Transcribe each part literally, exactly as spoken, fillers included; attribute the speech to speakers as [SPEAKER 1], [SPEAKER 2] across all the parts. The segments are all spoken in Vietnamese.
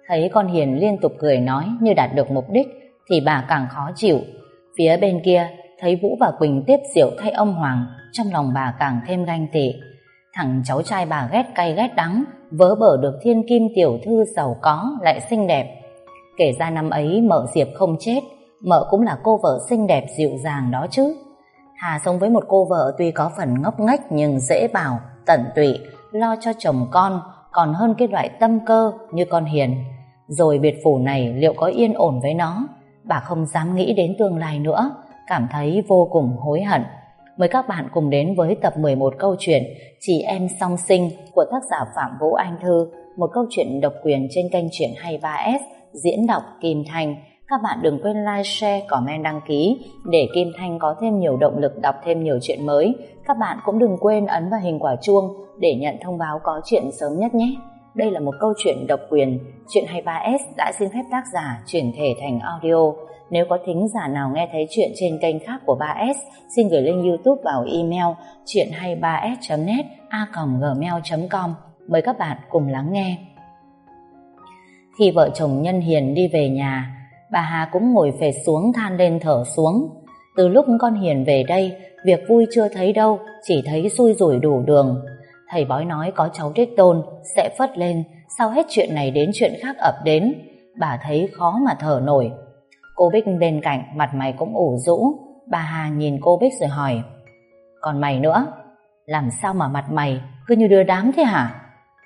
[SPEAKER 1] Thấy con Hiền liên tục cười nói như đạt được mục đích thì bà càng khó chịu. Phía bên kia thấy Vũ và Quỳnh tiếp rượu thay ông Hoàng, trong lòng bà càng thêm ganh tị. Thằng cháu trai bà ghét cay ghét đắng, vớ bở được thiên kim tiểu thư giàu có lại xinh đẹp. Kể ra năm ấy mợ Diệp không chết, mợ cũng là cô vợ xinh đẹp dịu dàng đó chứ. Hà sống với một cô vợ tuy có phần ngốc nghếch nhưng dễ bảo, tận tụy, lo cho chồng con, còn hơn cái loại tâm cơ như con Hiền. Rồi biệt phủ này liệu có yên ổn với nó? Bà không dám nghĩ đến tương lai nữa, cảm thấy vô cùng hối hận. Mời các bạn cùng đến với tập mười một câu chuyện Chị Em Song Sinh của tác giả Phạm Vũ Anh Thư, một câu chuyện độc quyền trên kênh Truyện hai ba ét, diễn đọc Kim Thanh. Các bạn đừng quên like, share, comment, đăng ký để Kim Thanh có thêm nhiều động lực đọc thêm nhiều chuyện mới. Các bạn cũng đừng quên ấn vào hình quả chuông để nhận thông báo có chuyện sớm nhất nhé. Đây là một câu chuyện độc quyền, Truyện hai ba ét đã xin phép tác giả chuyển thể thành audio. Nếu có thính giả nào nghe thấy chuyện trên kênh khác của ba ét, xin gửi link YouTube vào email chuyện hai ba s chấm net a còng gmail chấm com. Mời các bạn cùng lắng nghe. Khi vợ chồng Nhân Hiền đi về nhà, bà Hà cũng ngồi phệt xuống than lên thở xuống. Từ lúc con Hiền về đây, việc vui chưa thấy đâu, chỉ thấy xui rủi đủ đường. Thầy bói nói có cháu đích tôn sẽ phất lên, sau hết chuyện này đến chuyện khác ập đến. Bà thấy khó mà thở nổi. Cô Bích bên cạnh mặt mày cũng ủ rũ. Bà Hà nhìn cô Bích rồi hỏi: Còn mày nữa, làm sao mà mặt mày cứ như đưa đám thế hả?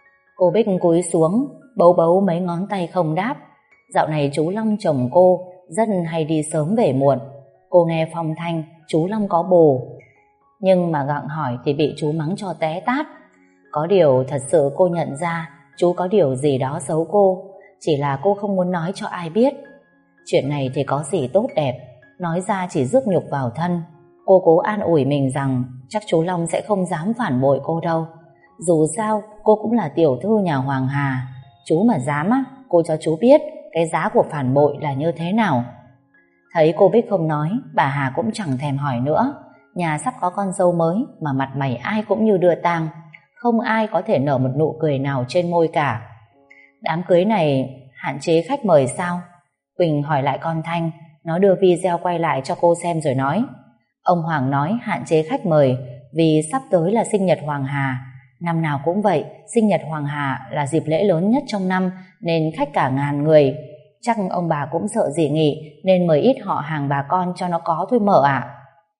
[SPEAKER 1] Cô Bích cúi xuống, bấu bấu mấy ngón tay không đáp. Dạo này chú Long chồng cô rất hay đi sớm về muộn. Cô nghe phong thanh chú Long có bồ, nhưng mà gặng hỏi thì bị chú mắng cho té tát. Có điều thật sự cô nhận ra chú có điều gì đó giấu cô, chỉ là cô không muốn nói cho ai biết. Chuyện này thì có gì tốt đẹp, nói ra chỉ rước nhục vào thân. Cô cố an ủi mình rằng chắc chú Long sẽ không dám phản bội cô đâu. Dù sao cô cũng là tiểu thư nhà Hoàng Hà. Chú mà dám á, cô cho chú biết cái giá của phản bội là như thế nào. Thấy cô Bích không nói, bà Hà cũng chẳng thèm hỏi nữa. Nhà sắp có con dâu mới mà mặt mày ai cũng như đưa tang, không ai có thể nở một nụ cười nào trên môi cả. Đám cưới này hạn chế khách mời sao? Quỳnh hỏi lại con Thanh. Nó đưa video quay lại cho cô xem rồi nói: Ông Hoàng nói hạn chế khách mời vì sắp tới là sinh nhật Hoàng Hà. Năm nào cũng vậy, sinh nhật Hoàng Hà là dịp lễ lớn nhất trong năm, nên khách cả ngàn người. Chắc ông bà cũng sợ dị nghị nên mời ít họ hàng bà con cho nó có thôi mở ạ.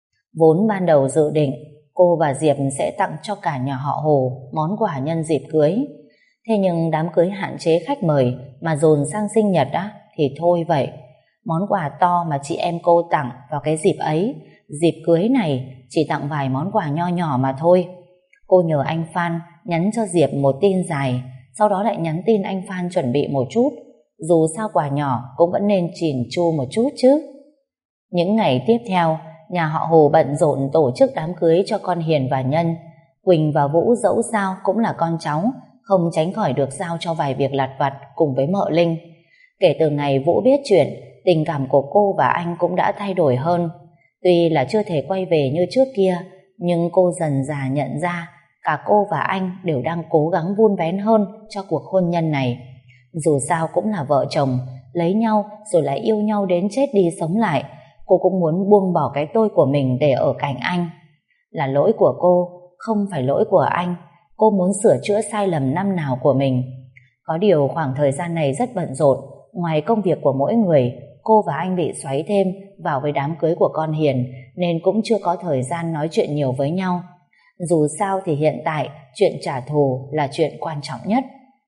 [SPEAKER 1] Vốn ban đầu dự định cô và Diệp sẽ tặng cho cả nhà họ Hồ món quà nhân dịp cưới. Thế nhưng đám cưới hạn chế khách mời mà dồn sang sinh nhật á thì thôi vậy. Món quà to mà chị em cô tặng vào cái dịp ấy, dịp cưới này chỉ tặng vài món quà nho nhỏ mà thôi. Cô nhờ anh Phan nhắn cho Diệp một tin dài, sau đó lại nhắn tin anh Phan chuẩn bị một chút. Dù sao quà nhỏ cũng vẫn nên chỉn chu một chút chứ. Những ngày tiếp theo, nhà họ Hồ bận rộn tổ chức đám cưới cho con Hiền và Nhân. Quỳnh và Vũ dẫu sao cũng là con cháu, không tránh khỏi được giao cho vài việc lặt vặt cùng với mợ Linh. Kể từ ngày Vũ biết chuyện, tình cảm của cô và anh cũng đã thay đổi hơn. Tuy là chưa thể quay về như trước kia, nhưng cô dần dà nhận ra cả cô và anh đều đang cố gắng vun vén hơn cho cuộc hôn nhân này. Dù sao cũng là vợ chồng, lấy nhau rồi lại yêu nhau đến chết đi sống lại. Cô cũng muốn buông bỏ cái tôi của mình để ở cạnh anh. Là lỗi của cô, không phải lỗi của anh. Cô muốn sửa chữa sai lầm năm nào của mình. Có điều khoảng thời gian này rất bận rộn. Ngoài công việc của mỗi người, cô và anh bị xoáy thêm vào với đám cưới của con Hiền, nên cũng chưa có thời gian nói chuyện nhiều với nhau. Dù sao thì hiện tại chuyện trả thù là chuyện quan trọng nhất.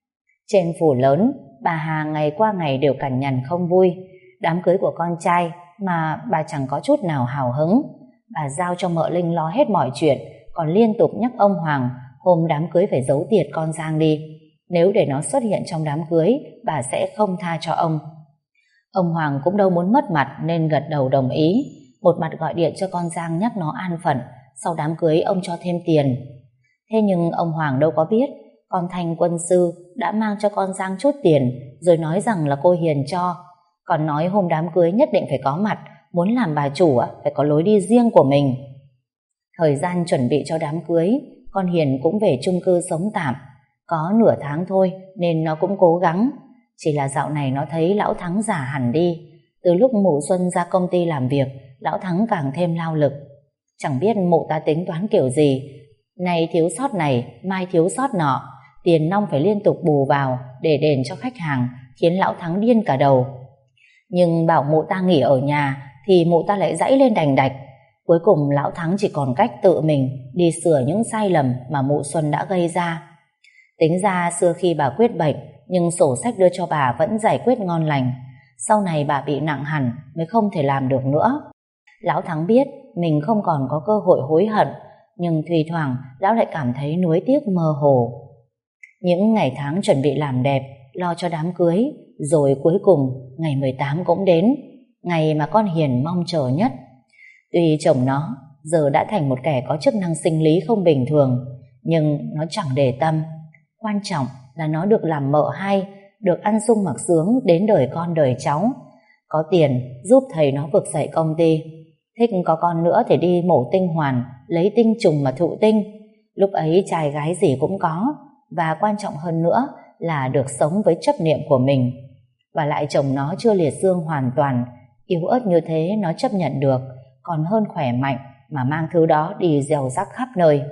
[SPEAKER 1] Trên phủ lớn, bà Hà ngày qua ngày đều cằn nhằn không vui. Đám cưới của con trai mà bà chẳng có chút nào hào hứng. Bà giao cho mợ Linh lo hết mọi chuyện, còn liên tục nhắc ông Hoàng hôm đám cưới phải giấu tiệt con Giang đi. Nếu để nó xuất hiện trong đám cưới, bà sẽ không tha cho ông. Ông Hoàng cũng đâu muốn mất mặt nên gật đầu đồng ý. Một mặt gọi điện cho con Giang nhắc nó an phận, sau đám cưới ông cho thêm tiền. Thế nhưng ông Hoàng đâu có biết con Thanh quân sư đã mang cho con Giang chút tiền, rồi nói rằng là cô Hiền cho. Còn nói hôm đám cưới nhất định phải có mặt, muốn làm bà chủ phải có lối đi riêng của mình. Thời gian chuẩn bị cho đám cưới, con Hiền cũng về chung cư sống tạm. Có nửa tháng thôi nên nó cũng cố gắng. Chỉ là dạo này nó thấy lão Thắng già hẳn đi. Từ lúc mụ Xuân ra công ty làm việc, lão Thắng càng thêm lao lực. Chẳng biết mụ ta tính toán kiểu gì, nay thiếu sót này, mai thiếu sót nọ, tiền nong phải liên tục bù vào để đền cho khách hàng, khiến lão Thắng điên cả đầu. Nhưng bảo mụ ta nghỉ ở nhà thì mụ ta lại dãy lên đành đạch. Cuối cùng lão Thắng chỉ còn cách tự mình đi sửa những sai lầm mà mụ Xuân đã gây ra. Tính ra xưa khi bà Quyết bệnh, nhưng sổ sách đưa cho bà vẫn giải quyết ngon lành. Sau này bà bị nặng hẳn mới không thể làm được nữa. Lão Thắng biết mình không còn có cơ hội hối hận, nhưng thỉnh thoảng lão lại cảm thấy nuối tiếc mơ hồ. Những ngày tháng chuẩn bị làm đẹp, lo cho đám cưới, rồi cuối cùng ngày mười tám cũng đến, ngày mà con Hiền mong chờ nhất. Tuy chồng nó giờ đã thành một kẻ có chức năng sinh lý không bình thường, nhưng nó chẳng để tâm. Quan trọng là nó được làm mợ hai, được ăn sung mặc sướng đến đời con đời cháu. Có tiền giúp thầy nó vực dậy công ty. Thích có con nữa thì đi mổ tinh hoàn, lấy tinh trùng mà thụ tinh. Lúc ấy trai gái gì cũng có. Và quan trọng hơn nữa là được sống với chấp niệm của mình. Và lại chồng nó chưa liệt xương hoàn toàn, yếu ớt như thế nó chấp nhận được, còn hơn khỏe mạnh mà mang thứ đó đi gieo rắc khắp nơi.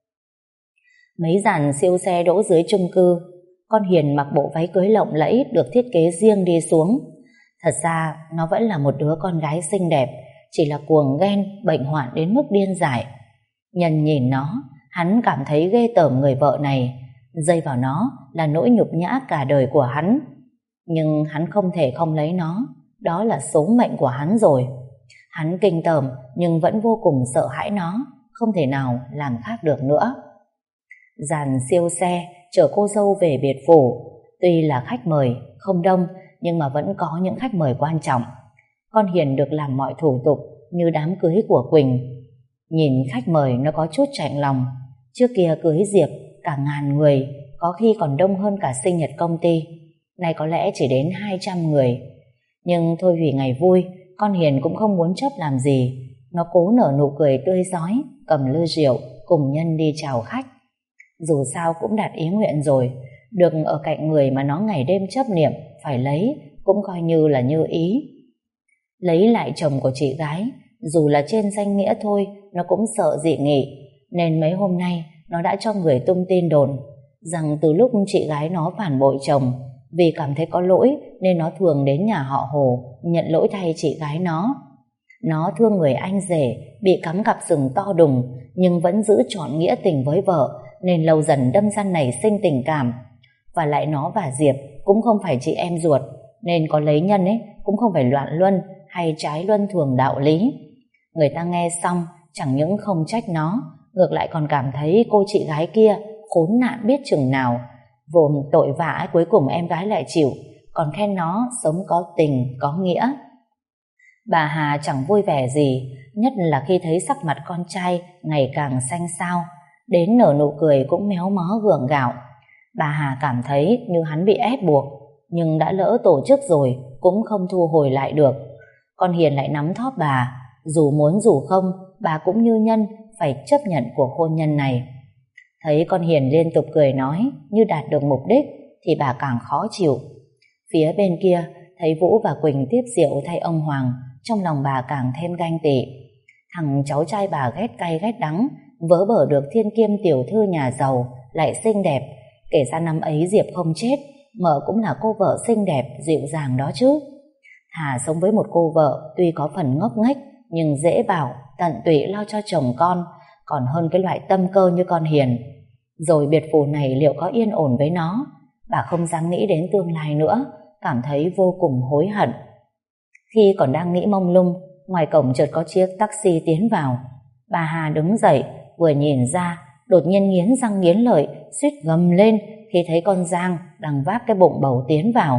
[SPEAKER 1] Mấy dàn siêu xe đỗ dưới chung cư, con Hiền mặc bộ váy cưới lộng lẫy được thiết kế riêng đi xuống. Thật ra nó vẫn là một đứa con gái xinh đẹp, chỉ là cuồng ghen, bệnh hoạn đến mức điên dại. Nhân nhìn nó, hắn cảm thấy ghê tởm người vợ này. Dây vào nó là nỗi nhục nhã cả đời của hắn. Nhưng hắn không thể không lấy nó, đó là số mệnh của hắn rồi. Hắn kinh tởm nhưng vẫn vô cùng sợ hãi nó, không thể nào làm khác được nữa. Dàn siêu xe chở cô dâu về biệt phủ. Tuy là khách mời không đông, nhưng mà vẫn có những khách mời quan trọng. Con Hiền được làm mọi thủ tục như đám cưới của Quỳnh. Nhìn khách mời nó có chút chạnh lòng. Trước kia cưới Diệp cả ngàn người, có khi còn đông hơn cả sinh nhật công ty. Nay có lẽ chỉ đến hai trăm người. Nhưng thôi hủy ngày vui, con Hiền cũng không muốn chấp làm gì. Nó cố nở nụ cười tươi rói, cầm ly rượu cùng Nhân đi chào khách. Dù sao cũng đạt ý nguyện rồi, được ở cạnh người mà nó ngày đêm chấp niệm phải lấy cũng coi như là như ý. Lấy lại chồng của chị gái, dù là trên danh nghĩa thôi, nó cũng sợ dị nghị, nên mấy hôm nay nó đã cho người tung tin đồn rằng từ lúc chị gái nó phản bội chồng, vì cảm thấy có lỗi nên nó thường đến nhà họ Hồ nhận lỗi thay chị gái nó. Nó thương người anh rể bị cắm cặp sừng to đùng, nhưng vẫn giữ trọn nghĩa tình với vợ, nên lâu dần đâm ra nảy sinh tình cảm. Và lại nó và Diệp cũng không phải chị em ruột, nên có lấy Nhân ấy cũng không phải loạn luân hay trái luân thường đạo lý. Người ta nghe xong chẳng những không trách nó, ngược lại còn cảm thấy cô chị gái kia khốn nạn biết chừng nào. Vồm tội vạ ấy, cuối cùng em gái lại chịu, còn khen nó sống có tình có nghĩa. Bà Hà chẳng vui vẻ gì, nhất là khi thấy sắc mặt con trai ngày càng xanh xao, đến nở nụ cười cũng méo mó gượng gạo. Bà Hà cảm thấy như hắn bị ép buộc, nhưng đã lỡ tổ chức rồi cũng không thu hồi lại được. Con Hiền lại nắm thóp bà, dù muốn dù không, bà cũng như Nhân phải chấp nhận cuộc hôn nhân này. Thấy con Hiền liên tục cười nói như đạt được mục đích thì bà càng khó chịu. Phía bên kia thấy Vũ và Quỳnh tiếp rượu thay ông Hoàng, trong lòng bà càng thêm ganh tị. Thằng cháu trai bà ghét cay ghét đắng, vớ vẩn được thiên kiêm tiểu thư nhà giàu, lại xinh đẹp. Kể ra năm ấy Diệp không chết, mợ cũng là cô vợ xinh đẹp dịu dàng đó chứ. Hà sống với một cô vợ tuy có phần ngốc nghếch nhưng dễ bảo, tận tụy lo cho chồng con, còn hơn cái loại tâm cơ như con Hiền. Rồi biệt phủ này liệu có yên ổn với nó? Bà không dám nghĩ đến tương lai nữa, cảm thấy vô cùng hối hận. Khi còn đang nghĩ mông lung, ngoài cổng chợt có chiếc taxi tiến vào. Bà Hà đứng dậy, vừa nhìn ra, đột nhiên nghiến răng nghiến lợi, suýt gầm lên khi thấy con Giang đang vác cái bụng bầu tiến vào.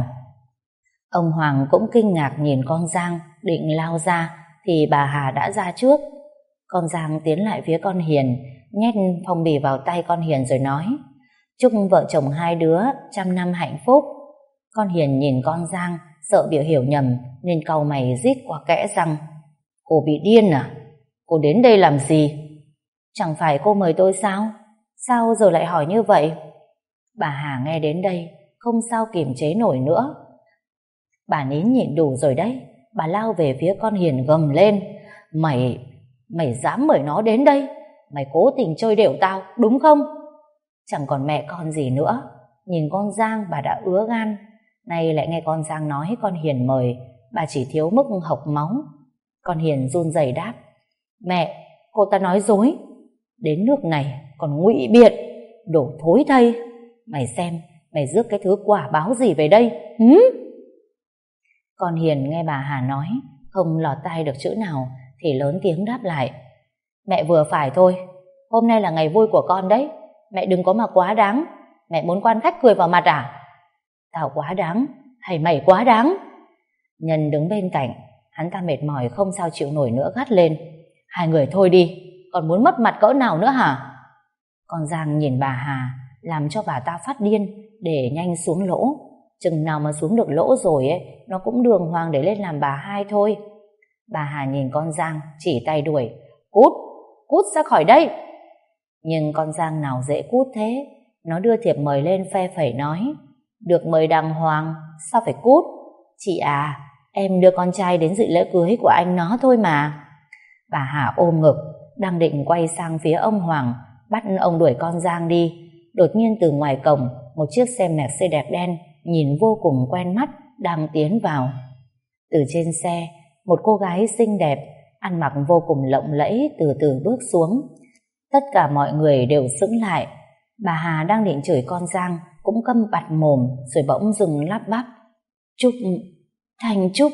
[SPEAKER 1] Ông Hoàng cũng kinh ngạc nhìn con Giang, định lao ra thì bà Hà đã ra trước. Con Giang tiến lại phía con Hiền, nhét phong bì vào tay con Hiền rồi nói: "Chúc vợ chồng hai đứa trăm năm hạnh phúc." Con Hiền nhìn con Giang, sợ bị hiểu nhầm nên cau mày rít qua kẽ răng: "Cô bị điên à? Cô đến đây làm gì?" "Chẳng phải cô mời tôi sao? Sao giờ lại hỏi như vậy?" Bà Hà nghe đến đây không sao kiềm chế nổi nữa, Bà nín nhịn đủ rồi đấy. Bà lao về phía con Hiền gầm lên. Mày, mày dám mời nó đến đây? Mày cố tình chơi đểu tao, đúng không? Chẳng còn mẹ con gì nữa. Nhìn con Giang bà đã ứa gan. Nay lại nghe con Giang nói con Hiền mời, bà chỉ thiếu mức hộc máu. Con Hiền run rẩy đáp. Mẹ, cô ta nói dối. Đến nước này còn ngụy biện, đổ thối thây. Mày xem, mày rước cái thứ quả báo gì về đây? Hứ? Con Hiền nghe bà Hà nói, không lọt tai được chữ nào thì lớn tiếng đáp lại. Mẹ vừa phải thôi, hôm nay là ngày vui của con đấy. Mẹ đừng có mà quá đáng. Mẹ muốn quan khách cười vào mặt à? Tao quá đáng hay mày quá đáng? Nhân đứng bên cạnh, hắn ta mệt mỏi không sao chịu nổi nữa gắt lên. Hai người thôi đi, còn muốn mất mặt cỡ nào nữa hả? Con Giang nhìn bà Hà, làm cho bà ta phát điên để nhanh xuống lỗ. Chừng nào mà xuống được lỗ rồi ấy, nó cũng đường hoàng để lên làm bà hai thôi. Bà Hà nhìn con Giang, chỉ tay đuổi. Cút, cút ra khỏi đây. Nhưng con Giang nào dễ cút thế. Nó đưa thiệp mời lên phe phẩy nói. Được mời đàng hoàng, sao phải cút? Chị à, em đưa con trai đến dự lễ cưới của anh nó thôi mà. Bà Hà ôm ngực, đang định quay sang phía ông Hoàng, bắt ông đuổi con Giang đi. Đột nhiên từ ngoài cổng, một chiếc xe Mercedes đẹp đen, nhìn vô cùng quen mắt, đang tiến vào. Từ trên xe, một cô gái xinh đẹp, ăn mặc vô cùng lộng lẫy từ từ bước xuống. Tất cả mọi người đều sững lại. Bà Hà đang định chửi con Giang cũng câm bặt mồm, rồi bỗng dừng lắp bắp. Trúc, Thanh Trúc.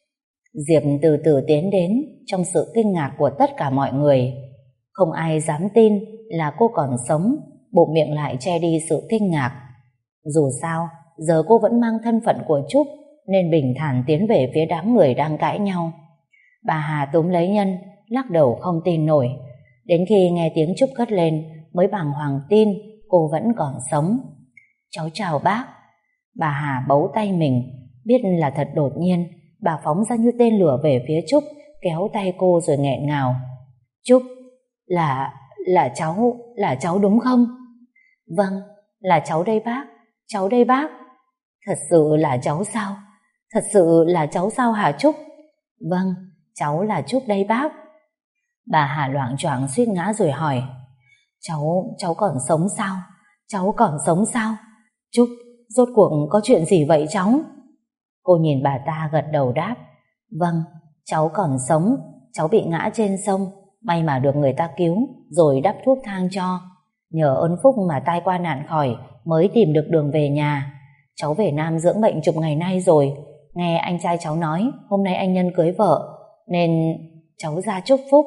[SPEAKER 1] Diệp từ từ tiến đến trong sự kinh ngạc của tất cả mọi người. Không ai dám tin là cô còn sống, bụng miệng lại che đi sự kinh ngạc. Dù sao, giờ cô vẫn mang thân phận của Trúc, nên bình thản tiến về phía đám người đang cãi nhau. Bà Hà túm lấy Nhân, lắc đầu không tin nổi. Đến khi nghe tiếng Trúc cất lên, mới bàng hoàng tin cô vẫn còn sống. Cháu chào bác. Bà Hà bấu tay mình, biết là thật đột nhiên. Bà phóng ra như tên lửa về phía Trúc, kéo tay cô rồi nghẹn ngào. Trúc, là, là cháu, là cháu đúng không? Vâng, là cháu đây bác, cháu đây bác. Thật sự là cháu sao? Thật sự là cháu sao hả Trúc? Vâng, cháu là Trúc đây bác. Bà Hà loạng choạng suýt ngã rồi hỏi. Cháu, cháu còn sống sao? Cháu còn sống sao? Trúc, rốt cuộc có chuyện gì vậy cháu? Cô nhìn bà ta gật đầu đáp. Vâng, cháu còn sống. Cháu bị ngã trên sông, may mà được người ta cứu rồi đắp thuốc thang cho. Nhờ ơn phúc mà tai qua nạn khỏi, mới tìm được đường về nhà. Cháu về Nam dưỡng bệnh chục ngày nay rồi. Nghe anh trai cháu nói hôm nay anh Nhân cưới vợ, nên cháu ra chúc phúc.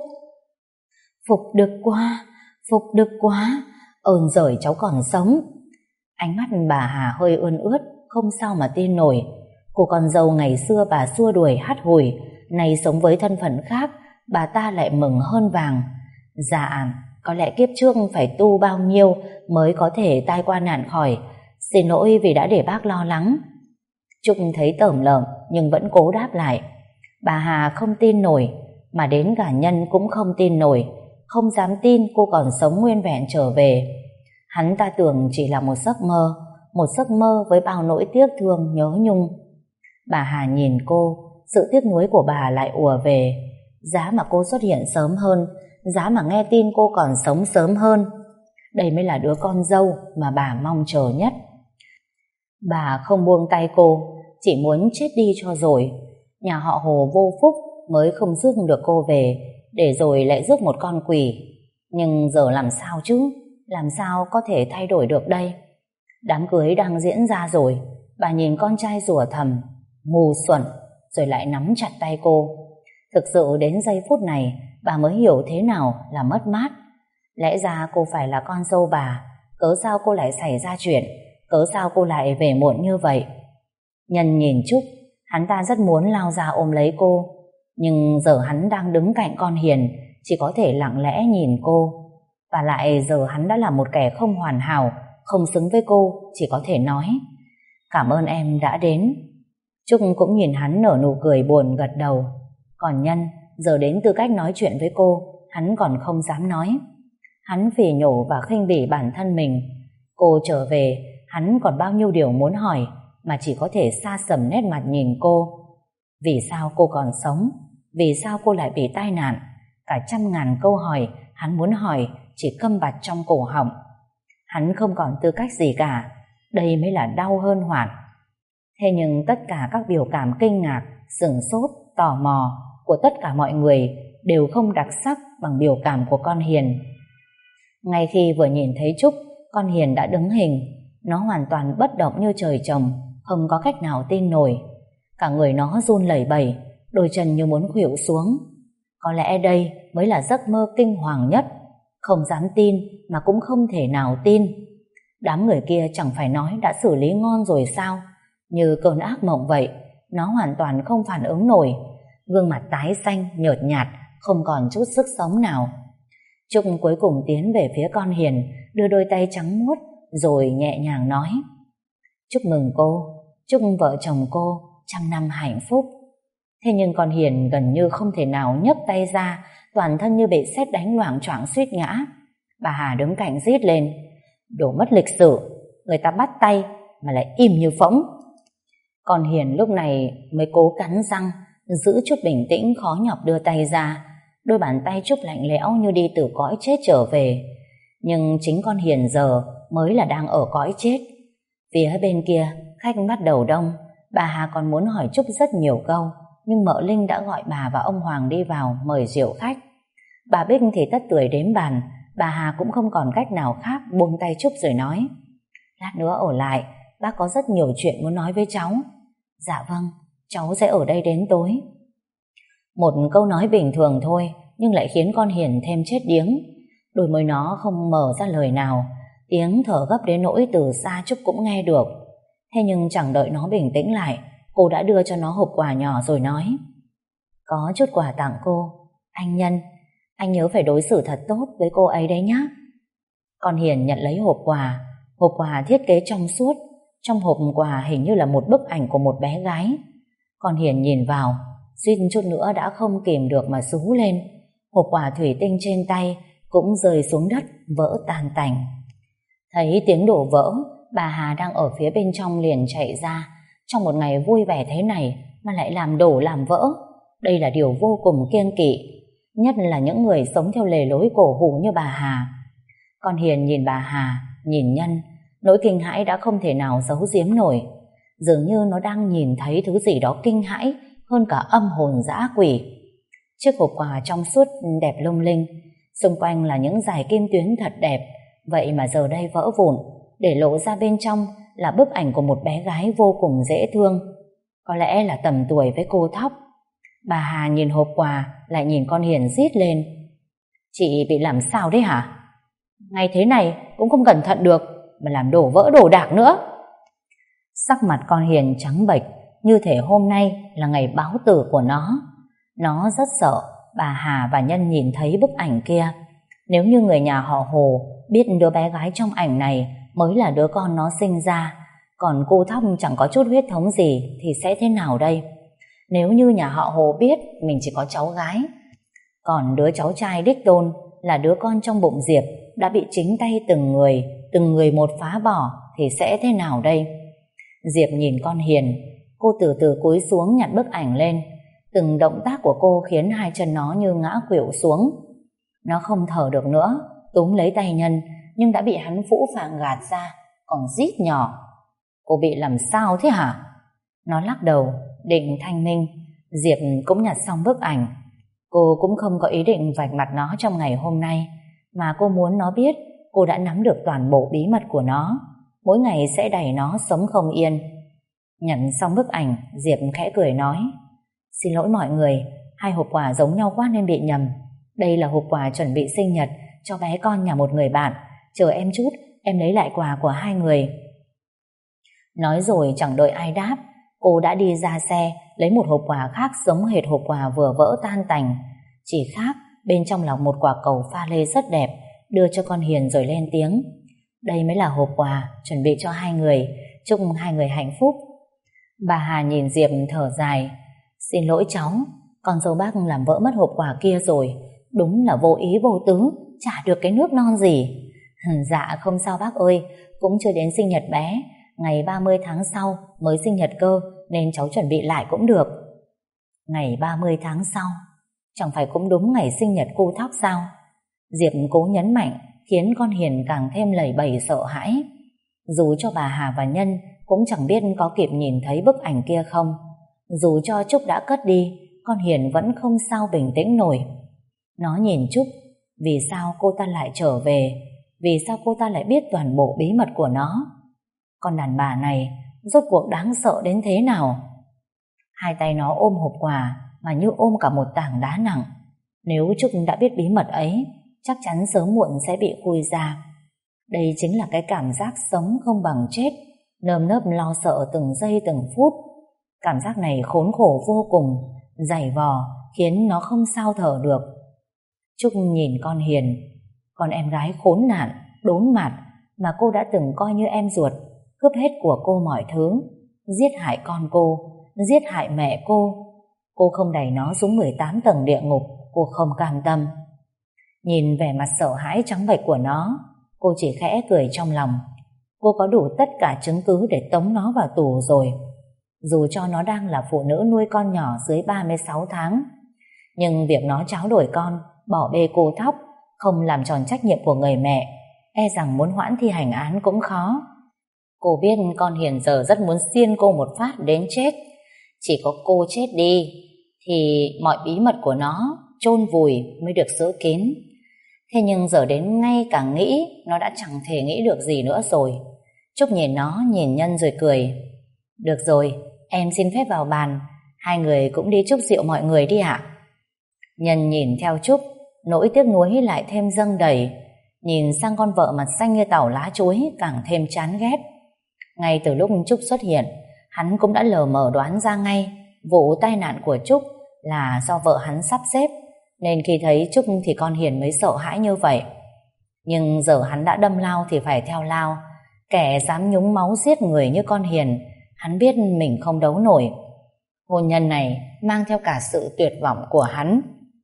[SPEAKER 1] Phục được quá, phục được quá. Ơn giời cháu còn sống. Ánh mắt bà Hà hơi ươn ướt, không sao mà tin nổi. Cô con dâu ngày xưa bà xua đuổi hắt hủi, nay sống với thân phận khác, bà ta lại mừng hơn vàng. Dạ, có lẽ kiếp trước phải tu bao nhiêu mới có thể tai qua nạn khỏi. Xin lỗi vì đã để bác lo lắng. Trúc thấy tởm lợm nhưng vẫn cố đáp lại. Bà Hà không tin nổi, mà đến cả Nhân cũng không tin nổi, không dám tin cô còn sống nguyên vẹn trở về. Hắn ta tưởng chỉ là một giấc mơ, một giấc mơ với bao nỗi tiếc thương nhớ nhung. Bà Hà nhìn cô, sự tiếc nuối của bà lại ùa về. Giá mà cô xuất hiện sớm hơn, giá mà nghe tin cô còn sống sớm hơn. Đây mới là đứa con dâu mà bà mong chờ nhất. Bà không buông tay cô, chỉ muốn chết đi cho rồi. Nhà họ Hồ vô phúc mới không rước được cô về, để rồi lại rước một con quỷ. Nhưng giờ làm sao chứ? Làm sao có thể thay đổi được đây? Đám cưới đang diễn ra rồi. Bà nhìn con trai rủa thầm, ngu xuẩn, rồi lại nắm chặt tay cô. Thực sự đến giây phút này bà mới hiểu thế nào là mất mát. Lẽ ra cô phải là con dâu bà, cớ sao cô lại xảy ra chuyện, cớ sao cô lại về muộn như vậy? Nhân nhìn Trúc, hắn ta rất muốn lao ra ôm lấy cô, nhưng giờ hắn đang đứng cạnh con Hiền, chỉ có thể lặng lẽ nhìn cô. Và lại giờ hắn đã là một kẻ không hoàn hảo, không xứng với cô, chỉ có thể nói cảm ơn em đã đến. Trúc cũng nhìn hắn nở nụ cười buồn gật đầu. Còn Nhân, giờ đến tư cách nói chuyện với cô, hắn còn không dám nói. Hắn phỉ nhổ và khinh bỉ bản thân mình. Cô trở về, hắn còn bao nhiêu điều muốn hỏi, mà chỉ có thể sa sầm nét mặt nhìn cô. Vì sao cô còn sống? Vì sao cô lại bị tai nạn? Cả trăm ngàn câu hỏi hắn muốn hỏi chỉ câm bặt trong cổ họng. Hắn không còn tư cách gì cả. Đây mới là đau hơn hoạn. Thế nhưng tất cả các biểu cảm kinh ngạc, sửng sốt, tò mò của tất cả mọi người đều không đặc sắc bằng biểu cảm của con Hiền. Ngay khi vừa nhìn thấy Trúc, con Hiền đã đứng hình. Nó hoàn toàn bất động như trời trồng, không có cách nào tin nổi. Cả người nó run lẩy bẩy, đôi chân như muốn khuỵu xuống. Có lẽ đây mới là giấc mơ kinh hoàng nhất. Không dám tin mà cũng không thể nào tin. Đám người kia chẳng phải nói đã xử lý ngon rồi sao? Như cơn ác mộng vậy. Nó hoàn toàn không phản ứng nổi. Gương mặt tái xanh, nhợt nhạt, không còn chút sức sống nào. Trúc cuối cùng tiến về phía con Hiền, đưa đôi tay trắng muốt, rồi nhẹ nhàng nói: chúc mừng cô, chúc vợ chồng cô trăm năm hạnh phúc. Thế nhưng con Hiền gần như không thể nào nhấc tay ra, toàn thân như bị sét đánh loạng choạng suýt ngã. Bà Hà đứng cạnh rít lên: đồ mất lịch sự, người ta bắt tay mà lại im như phỗng. Con Hiền lúc này mới cố cắn răng, giữ chút bình tĩnh khó nhọc đưa tay ra. Đôi bàn tay Trúc lạnh lẽo như đi từ cõi chết trở về. Nhưng chính con Hiền giờ mới là đang ở cõi chết. Phía bên kia khách bắt đầu đông. Bà Hà còn muốn hỏi Trúc rất nhiều câu, nhưng mợ Linh đã gọi bà và ông Hoàng đi vào mời rượu khách. Bà Bích thì tất tưởi đếm bàn. Bà Hà cũng không còn cách nào khác, buông tay Trúc rồi nói: lát nữa ở lại, bác có rất nhiều chuyện muốn nói với cháu. Dạ vâng, cháu sẽ ở đây đến tối. Một câu nói bình thường thôi, nhưng lại khiến con Hiền thêm chết điếng. Đôi môi nó không mở ra lời nào, tiếng thở gấp đến nỗi từ xa Trúc cũng nghe được. Thế nhưng chẳng đợi nó bình tĩnh lại, cô đã đưa cho nó hộp quà nhỏ rồi nói: có chút quà tặng cô. Anh Nhân, anh nhớ phải đối xử thật tốt với cô ấy đấy nhá. Con Hiền nhận lấy hộp quà. Hộp quà thiết kế trong suốt. Trong hộp quà hình như là một bức ảnh của một bé gái. Con Hiền nhìn vào, suýt chút nữa đã không kìm được mà rú lên. Hộp quà thủy tinh trên tay cũng rơi xuống đất, vỡ tan tành. Thấy tiếng đổ vỡ, bà Hà đang ở phía bên trong liền chạy ra. Trong một ngày vui vẻ thế này mà lại làm đổ làm vỡ, đây là điều vô cùng kiêng kỵ, nhất là những người sống theo lề lối cổ hủ như bà Hà. Con Hiền nhìn bà Hà, nhìn Nhân, nỗi kinh hãi đã không thể nào giấu giếm nổi. Dường như nó đang nhìn thấy thứ gì đó kinh hãi hơn cả âm hồn dã quỷ. Chiếc hộp quà trong suốt đẹp lung linh, xung quanh là những dải kim tuyến thật đẹp, vậy mà giờ đây vỡ vụn, để lộ ra bên trong là bức ảnh của một bé gái vô cùng dễ thương, có lẽ là tầm tuổi với cô Thóc. Bà Hà nhìn hộp quà, lại nhìn con Hiền rít lên: chị bị làm sao đấy hả? Ngay thế này cũng không cẩn thận được mà làm đổ vỡ đồ đạc nữa. Sắc mặt con Hiền trắng bệch, như thể hôm nay là ngày báo tử của nó. Nó rất sợ bà Hà và Nhân nhìn thấy bức ảnh kia. Nếu như người nhà họ Hồ biết đứa bé gái trong ảnh này mới là đứa con nó sinh ra, còn cô Thóc chẳng có chút huyết thống gì, thì sẽ thế nào đây? Nếu như nhà họ Hồ biết mình chỉ có cháu gái, còn đứa cháu trai đích tôn là đứa con trong bụng Diệp đã bị chính tay từng người, từng người một phá bỏ, thì sẽ thế nào đây? Diệp nhìn con Hiền, cô từ từ cúi xuống nhặt bức ảnh lên. Từng động tác của cô khiến hai chân nó như ngã khuỵu xuống. Nó không thở được nữa, túm lấy tay Nhân, nhưng đã bị hắn phũ phàng gạt ra, còn rít nhỏ: cô bị làm sao thế hả? Nó lắc đầu, định thanh minh. Diệp cũng nhặt xong bức ảnh. Cô cũng không có ý định vạch mặt nó trong ngày hôm nay, mà cô muốn nó biết cô đã nắm được toàn bộ bí mật của nó, mỗi ngày sẽ đẩy nó sống không yên. Nhận xong bức ảnh, Diệp khẽ cười nói: xin lỗi mọi người, hai hộp quà giống nhau quá nên bị nhầm. Đây là hộp quà chuẩn bị sinh nhật cho bé con nhà một người bạn. Chờ em chút, em lấy lại quà của hai người. Nói rồi chẳng đợi ai đáp, cô đã đi ra xe lấy một hộp quà khác giống hệt hộp quà vừa vỡ tan tành. Chỉ khác bên trong là một quả cầu pha lê rất đẹp, đưa cho con Hiền rồi lên tiếng: đây mới là hộp quà chuẩn bị cho hai người, chúc hai người hạnh phúc. Bà Hà nhìn Diệp thở dài: xin lỗi cháu, con dâu bác làm vỡ mất hộp quà kia rồi, đúng là vô ý vô tứ, chả được cái nước non gì. Dạ không sao bác ơi, cũng chưa đến sinh nhật bé, Ngày ba mươi tháng sau mới sinh nhật cơ, nên cháu chuẩn bị lại cũng được. Ngày ba mươi tháng sau? Chẳng phải cũng đúng ngày sinh nhật cô Thóc sao? Diệp cố nhấn mạnh, khiến con Hiền càng thêm lầy bầy sợ hãi. Dù cho bà Hà và Nhân cũng chẳng biết có kịp nhìn thấy bức ảnh kia không. Dù cho Trúc đã cất đi, con Hiền vẫn không sao bình tĩnh nổi. Nó nhìn Trúc, vì sao cô ta lại trở về? Vì sao cô ta lại biết toàn bộ bí mật của nó? Con đàn bà này rốt cuộc đáng sợ đến thế nào? Hai tay nó ôm hộp quà mà như ôm cả một tảng đá nặng. Nếu Trúc đã biết bí mật ấy, chắc chắn sớm muộn sẽ bị khui ra. Đây chính là cái cảm giác sống không bằng chết, nơm nớp lo sợ từng giây từng phút. Cảm giác này khốn khổ vô cùng, dày vò, khiến nó không sao thở được. Trúc nhìn con Hiền, con em gái khốn nạn, đốn mặt mà cô đã từng coi như em ruột, cướp hết của cô mọi thứ, giết hại con cô, giết hại mẹ cô. Cô không đẩy nó xuống mười tám tầng địa ngục, cô không cam tâm. Nhìn vẻ mặt sợ hãi trắng bệch của nó, cô chỉ khẽ cười trong lòng. Cô có đủ tất cả chứng cứ để tống nó vào tù rồi. Dù cho nó đang là phụ nữ nuôi con nhỏ dưới ba mươi sáu tháng, nhưng việc nó tráo đổi con, bỏ bê cô Thóc, không làm tròn trách nhiệm của người mẹ, e rằng muốn hoãn thi hành án cũng khó. Cô biết con Hiền giờ rất muốn xiên cô một phát đến chết. Chỉ có cô chết đi thì mọi bí mật của nó chôn vùi mới được giữ kín. Thế nhưng giờ đến ngay cả nghĩ nó đã chẳng thể nghĩ được gì nữa rồi. Trúc nhìn nó, nhìn Nhân rồi cười. Được rồi, em xin phép vào bàn. Hai người cũng đi chúc rượu mọi người đi ạ. Nhân nhìn theo Trúc, nỗi tiếc nuối lại thêm dâng đầy. Nhìn sang con vợ mặt xanh như tàu lá chuối càng thêm chán ghét. Ngay từ lúc Trúc xuất hiện, hắn cũng đã lờ mờ đoán ra ngay vụ tai nạn của Trúc là do vợ hắn sắp xếp, nên khi thấy Trúc thì con Hiền mới sợ hãi như vậy. Nhưng giờ hắn đã đâm lao thì phải theo lao. Kẻ dám nhúng máu giết người như con Hiền, hắn biết mình không đấu nổi. Hôn nhân này mang theo cả sự tuyệt vọng của hắn.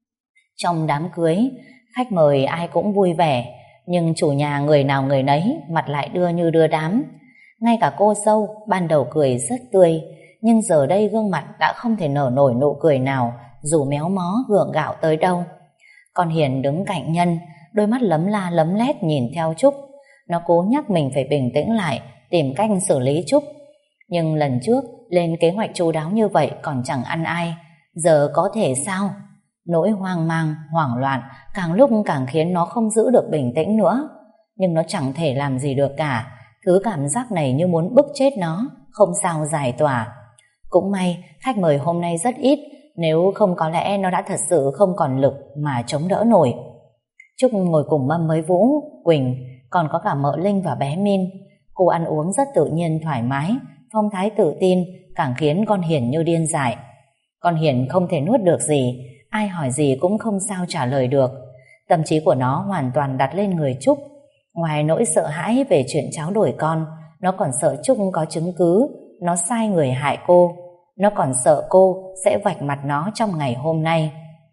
[SPEAKER 1] Trong đám cưới, khách mời ai cũng vui vẻ, nhưng chủ nhà người nào người nấy mặt lại đưa như đưa đám. Ngay cả cô dâu ban đầu cười rất tươi, nhưng giờ đây gương mặt đã không thể nở nổi nụ cười nào, dù méo mó gượng gạo tới đâu. Con Hiền đứng cạnh Nhân, đôi mắt lấm la lấm lét nhìn theo Trúc. Nó cố nhắc mình phải bình tĩnh lại, tìm cách xử lý Trúc. Nhưng lần trước lên kế hoạch chu đáo như vậy còn chẳng ăn ai, giờ có thể sao? Nỗi hoang mang, hoảng loạn càng lúc càng khiến nó không giữ được bình tĩnh nữa. Nhưng nó chẳng thể làm gì được cả. Thứ cảm giác này như muốn bức chết nó, không sao giải tỏa. Cũng may khách mời hôm nay rất ít, nếu không có lẽ nó đã thật sự không còn lực mà chống đỡ nổi. Trúc ngồi cùng Mâm với Vũ, Quỳnh, còn có cả mợ Linh và bé Min. Cô ăn uống rất tự nhiên thoải mái, phong thái tự tin, càng khiến con Hiền như điên dại. Con Hiền không thể nuốt được gì, ai hỏi gì cũng không sao trả lời được. Tâm trí của nó hoàn toàn đặt lên người Trúc. Ngoài nỗi sợ hãi về chuyện tráo đổi con, nó còn sợ Trúc có chứng cứ nó sai người hại cô. Nó còn sợ cô sẽ vạch mặt nó trong ngày hôm nay.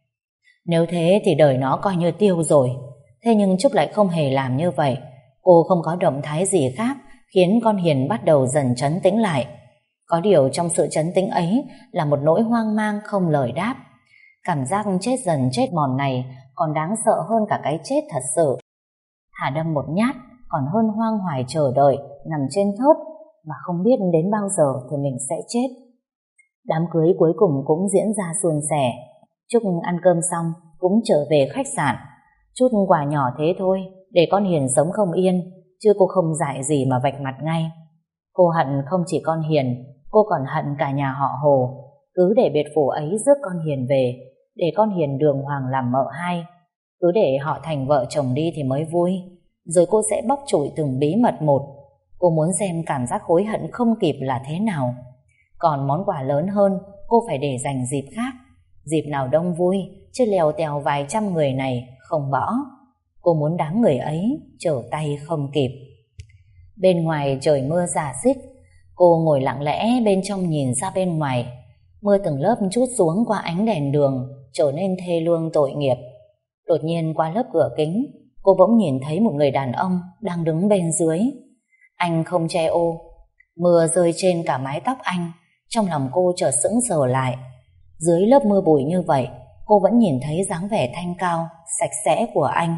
[SPEAKER 1] Nếu thế thì đời nó coi như tiêu rồi. Thế nhưng Trúc lại không hề làm như vậy. Cô không có động thái gì khác, khiến con Hiền bắt đầu dần trấn tĩnh lại. Có điều trong sự trấn tĩnh ấy là một nỗi hoang mang không lời đáp. Cảm giác chết dần chết mòn này còn đáng sợ hơn cả cái chết thật sự. Thà đâm một nhát còn hơn hoang hoài chờ đợi nằm trên thớt mà không biết đến bao giờ thì mình sẽ chết. Đám cưới cuối cùng cũng diễn ra suôn sẻ. Trúc ăn cơm xong cũng trở về khách sạn. Chút quà nhỏ thế thôi, để con Hiền sống không yên, chứ cô không dại gì mà vạch mặt ngay. Cô hận không chỉ con Hiền, cô còn hận cả nhà họ Hồ. Cứ để biệt phủ ấy rước con Hiền về, để con Hiền đường hoàng làm mợ hai. Cứ để họ thành vợ chồng đi thì mới vui. Rồi cô sẽ bóc trụi từng bí mật một. Cô muốn xem cảm giác hối hận không kịp là thế nào. Còn món quà lớn hơn cô phải để dành dịp khác, dịp nào đông vui, chứ lèo tèo vài trăm người này không bỏ. Cô muốn đám người ấy trở tay không kịp. Bên ngoài trời mưa rả rích. Cô ngồi lặng lẽ bên trong nhìn ra bên ngoài. Mưa từng lớp trút xuống qua ánh đèn đường, trở nên thê lương tội nghiệp. Đột nhiên qua lớp cửa kính, cô bỗng nhìn thấy một người đàn ông đang đứng bên dưới. Anh không che ô. Mưa rơi trên cả mái tóc anh, trong lòng cô chợt sững sờ lại. Dưới lớp mưa bụi như vậy, cô vẫn nhìn thấy dáng vẻ thanh cao, sạch sẽ của anh.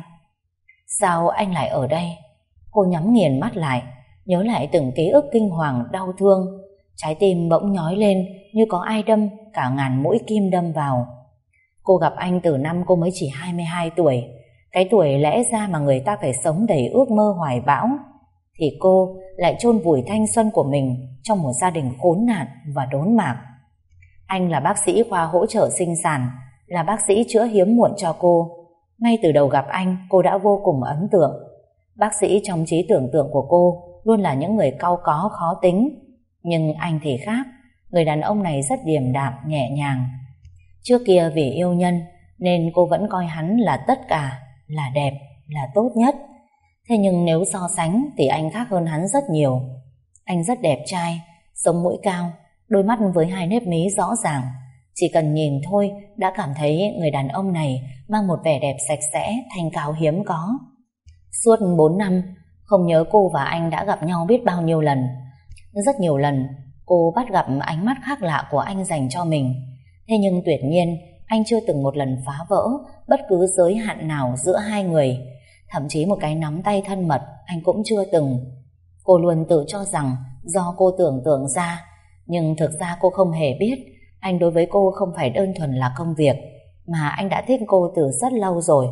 [SPEAKER 1] Sao anh lại ở đây? Cô nhắm nghiền mắt lại, nhớ lại từng ký ức kinh hoàng đau thương. Trái tim bỗng nhói lên như có ai đâm cả ngàn mũi kim đâm vào. Cô gặp anh từ năm cô mới chỉ hai mươi hai tuổi, cái tuổi lẽ ra mà người ta phải sống đầy ước mơ hoài bão. Thì cô lại chôn vùi thanh xuân của mình trong một gia đình khốn nạn và đốn mạc. Anh là bác sĩ khoa hỗ trợ sinh sản, là bác sĩ chữa hiếm muộn cho cô. Ngay từ đầu gặp anh, cô đã vô cùng ấn tượng. Bác sĩ trong trí tưởng tượng của cô luôn là những người cau có khó tính. Nhưng anh thì khác, người đàn ông này rất điềm đạm, nhẹ nhàng. Trước kia vì yêu nhân nên cô vẫn coi hắn là tất cả, là đẹp, là tốt nhất. Thế nhưng nếu so sánh thì anh khác hơn hắn rất nhiều. Anh rất đẹp trai, sống mũi cao, đôi mắt với hai nếp mí rõ ràng. Chỉ cần nhìn thôi đã cảm thấy người đàn ông này mang một vẻ đẹp sạch sẽ, thanh cao hiếm có. Suốt bốn năm, không nhớ cô và anh đã gặp nhau biết bao nhiêu lần. Rất nhiều lần cô bắt gặp ánh mắt khác lạ của anh dành cho mình. Thế nhưng tuyệt nhiên anh chưa từng một lần phá vỡ bất cứ giới hạn nào giữa hai người. Thậm chí một cái nắm tay thân mật anh cũng chưa từng. Cô luôn tự cho rằng do cô tưởng tượng ra, nhưng thực ra cô không hề biết anh đối với cô không phải đơn thuần là công việc, mà anh đã thích cô từ rất lâu rồi.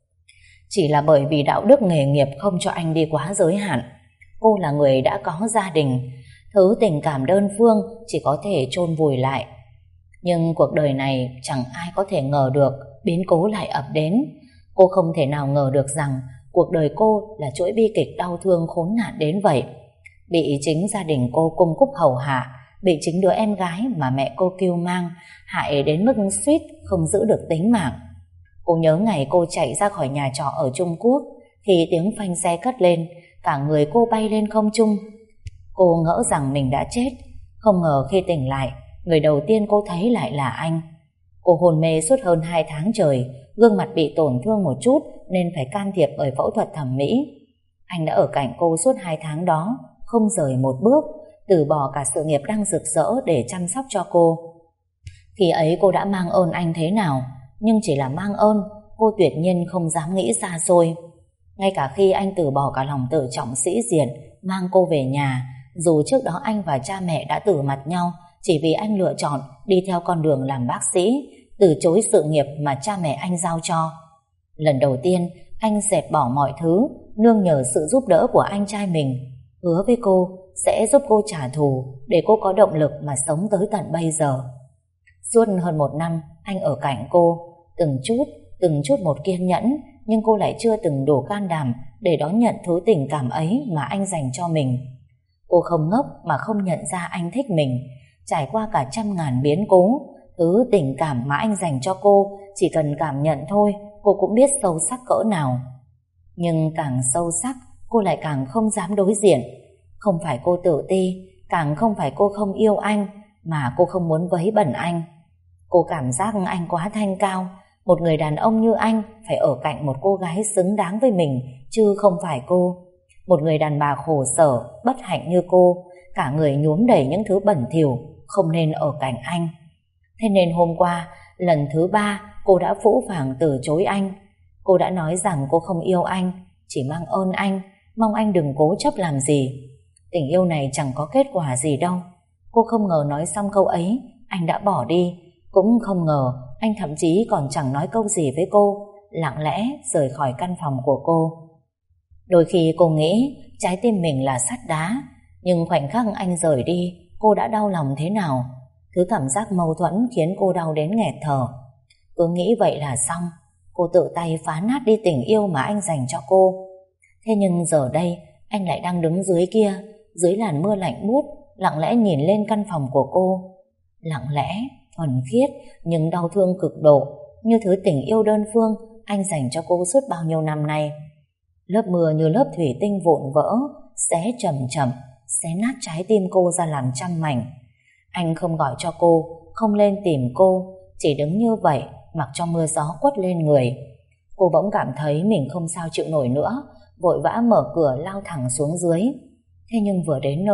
[SPEAKER 1] Chỉ là bởi vì đạo đức nghề nghiệp không cho anh đi quá giới hạn. Cô là người đã có gia đình, thứ tình cảm đơn phương chỉ có thể chôn vùi lại. Nhưng cuộc đời này chẳng ai có thể ngờ được biến cố lại ập đến. Cô không thể nào ngờ được rằng cuộc đời cô là chuỗi bi kịch đau thương khốn nạn đến vậy. Bị chính gia đình cô cung cúp hầu hạ, bị chính đứa em gái mà mẹ cô cưu mang hại đến mức suýt không giữ được tính mạng. Cô nhớ ngày cô chạy ra khỏi nhà trọ ở Trung Quốc thì tiếng phanh xe cất lên, cả người cô bay lên không trung. Cô ngỡ rằng mình đã chết, không ngờ khi tỉnh lại, người đầu tiên cô thấy lại là anh. Cô hôn mê suốt hơn hai tháng trời, gương mặt bị tổn thương một chút nên phải can thiệp bởi phẫu thuật thẩm mỹ. Anh đã ở cạnh cô suốt hai tháng đó, không rời một bước, từ bỏ cả sự nghiệp đang rực rỡ để chăm sóc cho cô. Khi ấy cô đã mang ơn anh thế nào, nhưng chỉ là mang ơn, cô tuyệt nhiên không dám nghĩ xa xôi. Ngay cả khi anh từ bỏ cả lòng tự trọng sĩ diện, mang cô về nhà, dù trước đó anh và cha mẹ đã từ mặt nhau, chỉ vì anh lựa chọn đi theo con đường làm bác sĩ, từ chối sự nghiệp mà cha mẹ anh giao cho. Lần đầu tiên, anh dẹp bỏ mọi thứ, nương nhờ sự giúp đỡ của anh trai mình, hứa với cô sẽ giúp cô trả thù để cô có động lực mà sống tới tận bây giờ. Suốt hơn một năm, anh ở cạnh cô, từng chút, từng chút một kiên nhẫn, nhưng cô lại chưa từng đủ can đảm để đón nhận thứ tình cảm ấy mà anh dành cho mình. Cô không ngốc mà không nhận ra anh thích mình. Trải qua cả trăm ngàn biến cố, thứ tình cảm mà anh dành cho cô, chỉ cần cảm nhận thôi, cô cũng biết sâu sắc cỡ nào. Nhưng càng sâu sắc, cô lại càng không dám đối diện. Không phải cô tự ti, càng không phải cô không yêu anh, mà cô không muốn vấy bẩn anh. Cô cảm giác anh quá thanh cao. Một người đàn ông như anh phải ở cạnh một cô gái xứng đáng với mình, chứ không phải cô. Một người đàn bà khổ sở, bất hạnh như cô, cả người nhuốm đầy những thứ bẩn thỉu, không nên ở cạnh anh. Thế nên hôm qua, lần thứ ba, cô đã phũ phàng từ chối anh. Cô đã nói rằng cô không yêu anh, chỉ mang ơn anh, mong anh đừng cố chấp làm gì. Tình yêu này chẳng có kết quả gì đâu. Cô không ngờ nói xong câu ấy, anh đã bỏ đi. Cũng không ngờ anh thậm chí còn chẳng nói câu gì với cô, lặng lẽ rời khỏi căn phòng của cô. Đôi khi cô nghĩ trái tim mình là sắt đá, nhưng khoảnh khắc anh rời đi, cô đã đau lòng thế nào. Thứ cảm giác mâu thuẫn khiến cô đau đến nghẹt thở. Cứ nghĩ vậy là xong, cô tự tay phá nát đi tình yêu mà anh dành cho cô. Thế nhưng giờ đây anh lại đang đứng dưới kia, dưới làn mưa lạnh buốt, lặng lẽ nhìn lên căn phòng của cô. Lặng lẽ, thuần khiết, nhưng đau thương cực độ, như thứ tình yêu đơn phương anh dành cho cô suốt bao nhiêu năm nay. Lớp mưa như lớp thủy tinh vụn vỡ, xé chậm chậm, xé nát trái tim cô ra làm trăm mảnh. Anh không gọi cho cô, không lên tìm cô, chỉ đứng như vậy, mặc cho mưa gió quất lên người. Cô bỗng cảm thấy mình không sao chịu nổi nữa, vội vã mở cửa lao thẳng xuống dưới. Thế nhưng vừa đến nơi,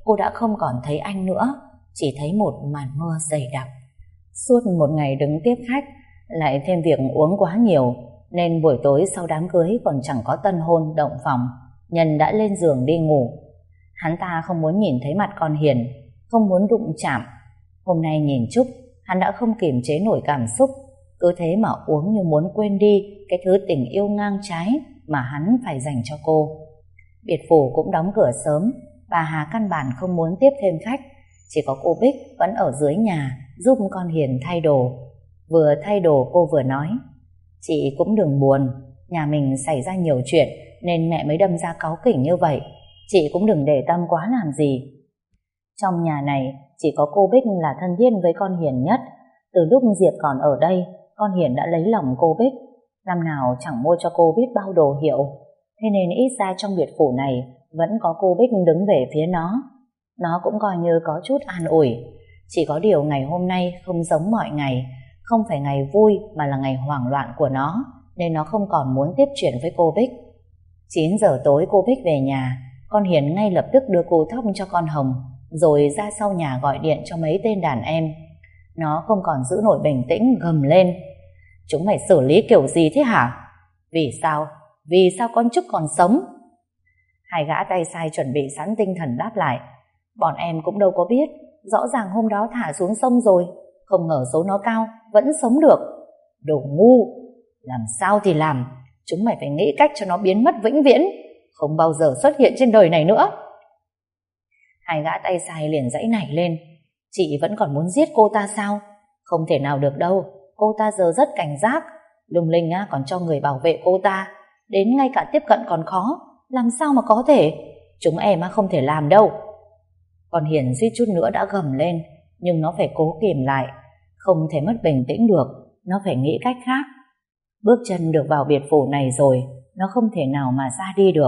[SPEAKER 1] cô đã không còn thấy anh nữa, chỉ thấy một màn mưa dày đặc. Suốt một ngày đứng tiếp khách, lại thêm việc uống quá nhiều, nên buổi tối sau đám cưới còn chẳng có tân hôn động phòng, Nhân đã lên giường đi ngủ. Hắn ta không muốn nhìn thấy mặt con Hiền, không muốn đụng chạm. Hôm nay nhìn Trúc, hắn đã không kiềm chế nổi cảm xúc, cứ thế mà uống như muốn quên đi cái thứ tình yêu ngang trái mà hắn phải dành cho cô. Biệt phủ cũng đóng cửa sớm, bà Hà căn bản không muốn tiếp thêm khách, chỉ có cô Bích vẫn ở dưới nhà giúp con Hiền thay đồ. Vừa thay đồ cô vừa nói: chị cũng đừng buồn, nhà mình xảy ra nhiều chuyện nên mẹ mới đâm ra cáu kỉnh như vậy, chị cũng đừng để tâm quá làm gì. Trong nhà này chỉ có cô Bích là thân thiết với con Hiền nhất. Từ lúc Diệp còn ở đây, con Hiền đã lấy lòng cô Bích, năm nào chẳng mua cho cô biết bao đồ hiệu, thế nên ít ra trong biệt phủ này vẫn có cô Bích đứng về phía nó. Nó cũng coi như có chút an ủi. Chỉ có điều ngày hôm nay không giống mọi ngày, không phải ngày vui mà là ngày hoảng loạn của nó, nên nó không còn muốn tiếp chuyện với cô Bích. Chín giờ tối cô Bích về nhà, con Hiền ngay lập tức đưa cô thóc cho con Hồng, rồi ra sau nhà gọi điện cho mấy tên đàn em. Nó không còn giữ nổi bình tĩnh, gầm lên: chúng mày xử lý kiểu gì thế hả? Vì sao? Vì sao con Trúc còn sống? Hai gã tay sai chuẩn bị sẵn tinh thần đáp lại: bọn em cũng đâu có biết, rõ ràng hôm đó thả xuống sông rồi, không ngờ số nó cao, vẫn sống được. Đồ ngu, làm sao thì làm, chúng mày phải nghĩ cách cho nó biến mất vĩnh viễn, không bao giờ xuất hiện trên đời này nữa. Hai gã tay sai liền giãy nảy lên: chị vẫn còn muốn giết cô ta sao? Không thể nào được đâu, cô ta giờ rất cảnh giác, Lung Linh á, còn cho người bảo vệ cô ta, đến ngay cả tiếp cận còn khó, làm sao mà có thể? Chúng em á, không thể làm đâu. Con Hiền suýt chút nữa đã gầm lên, nhưng nó phải cố kìm lại, không thể mất bình tĩnh được, nó phải nghĩ cách khác. Bước chân được vào biệt phủ này rồi, nó không thể nào mà ra đi được.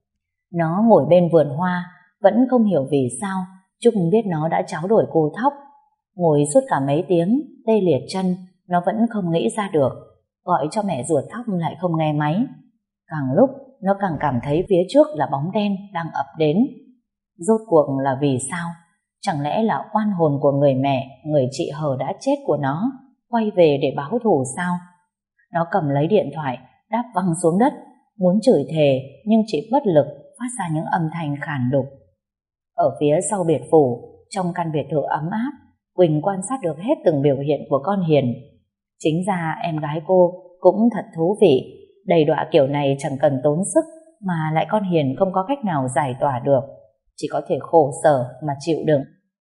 [SPEAKER 1] Nó ngồi bên vườn hoa, vẫn không hiểu vì sao Trúc biết nó đã tráo đổi cô thóc. Ngồi suốt cả mấy tiếng, tê liệt chân, nó vẫn không nghĩ ra được. Gọi cho mẹ ruột thóc lại không nghe máy. Càng lúc, nó càng cảm thấy phía trước là bóng đen đang ập đến. Rốt cuộc là vì sao? Chẳng lẽ là oan hồn của người mẹ, người chị hờ đã chết của nó, quay về để báo thù sao? Nó cầm lấy điện thoại, đáp văng xuống đất, muốn chửi thề, nhưng chỉ bất lực phát ra những âm thanh khàn đục. Ở phía sau biệt phủ, trong căn biệt thự ấm áp, Quỳnh quan sát được hết từng biểu hiện của con Hiền. Chính ra em gái cô cũng thật thú vị, đầy đọa kiểu này chẳng cần tốn sức, mà lại con Hiền không có cách nào giải tỏa được, chỉ có thể khổ sở mà chịu đựng.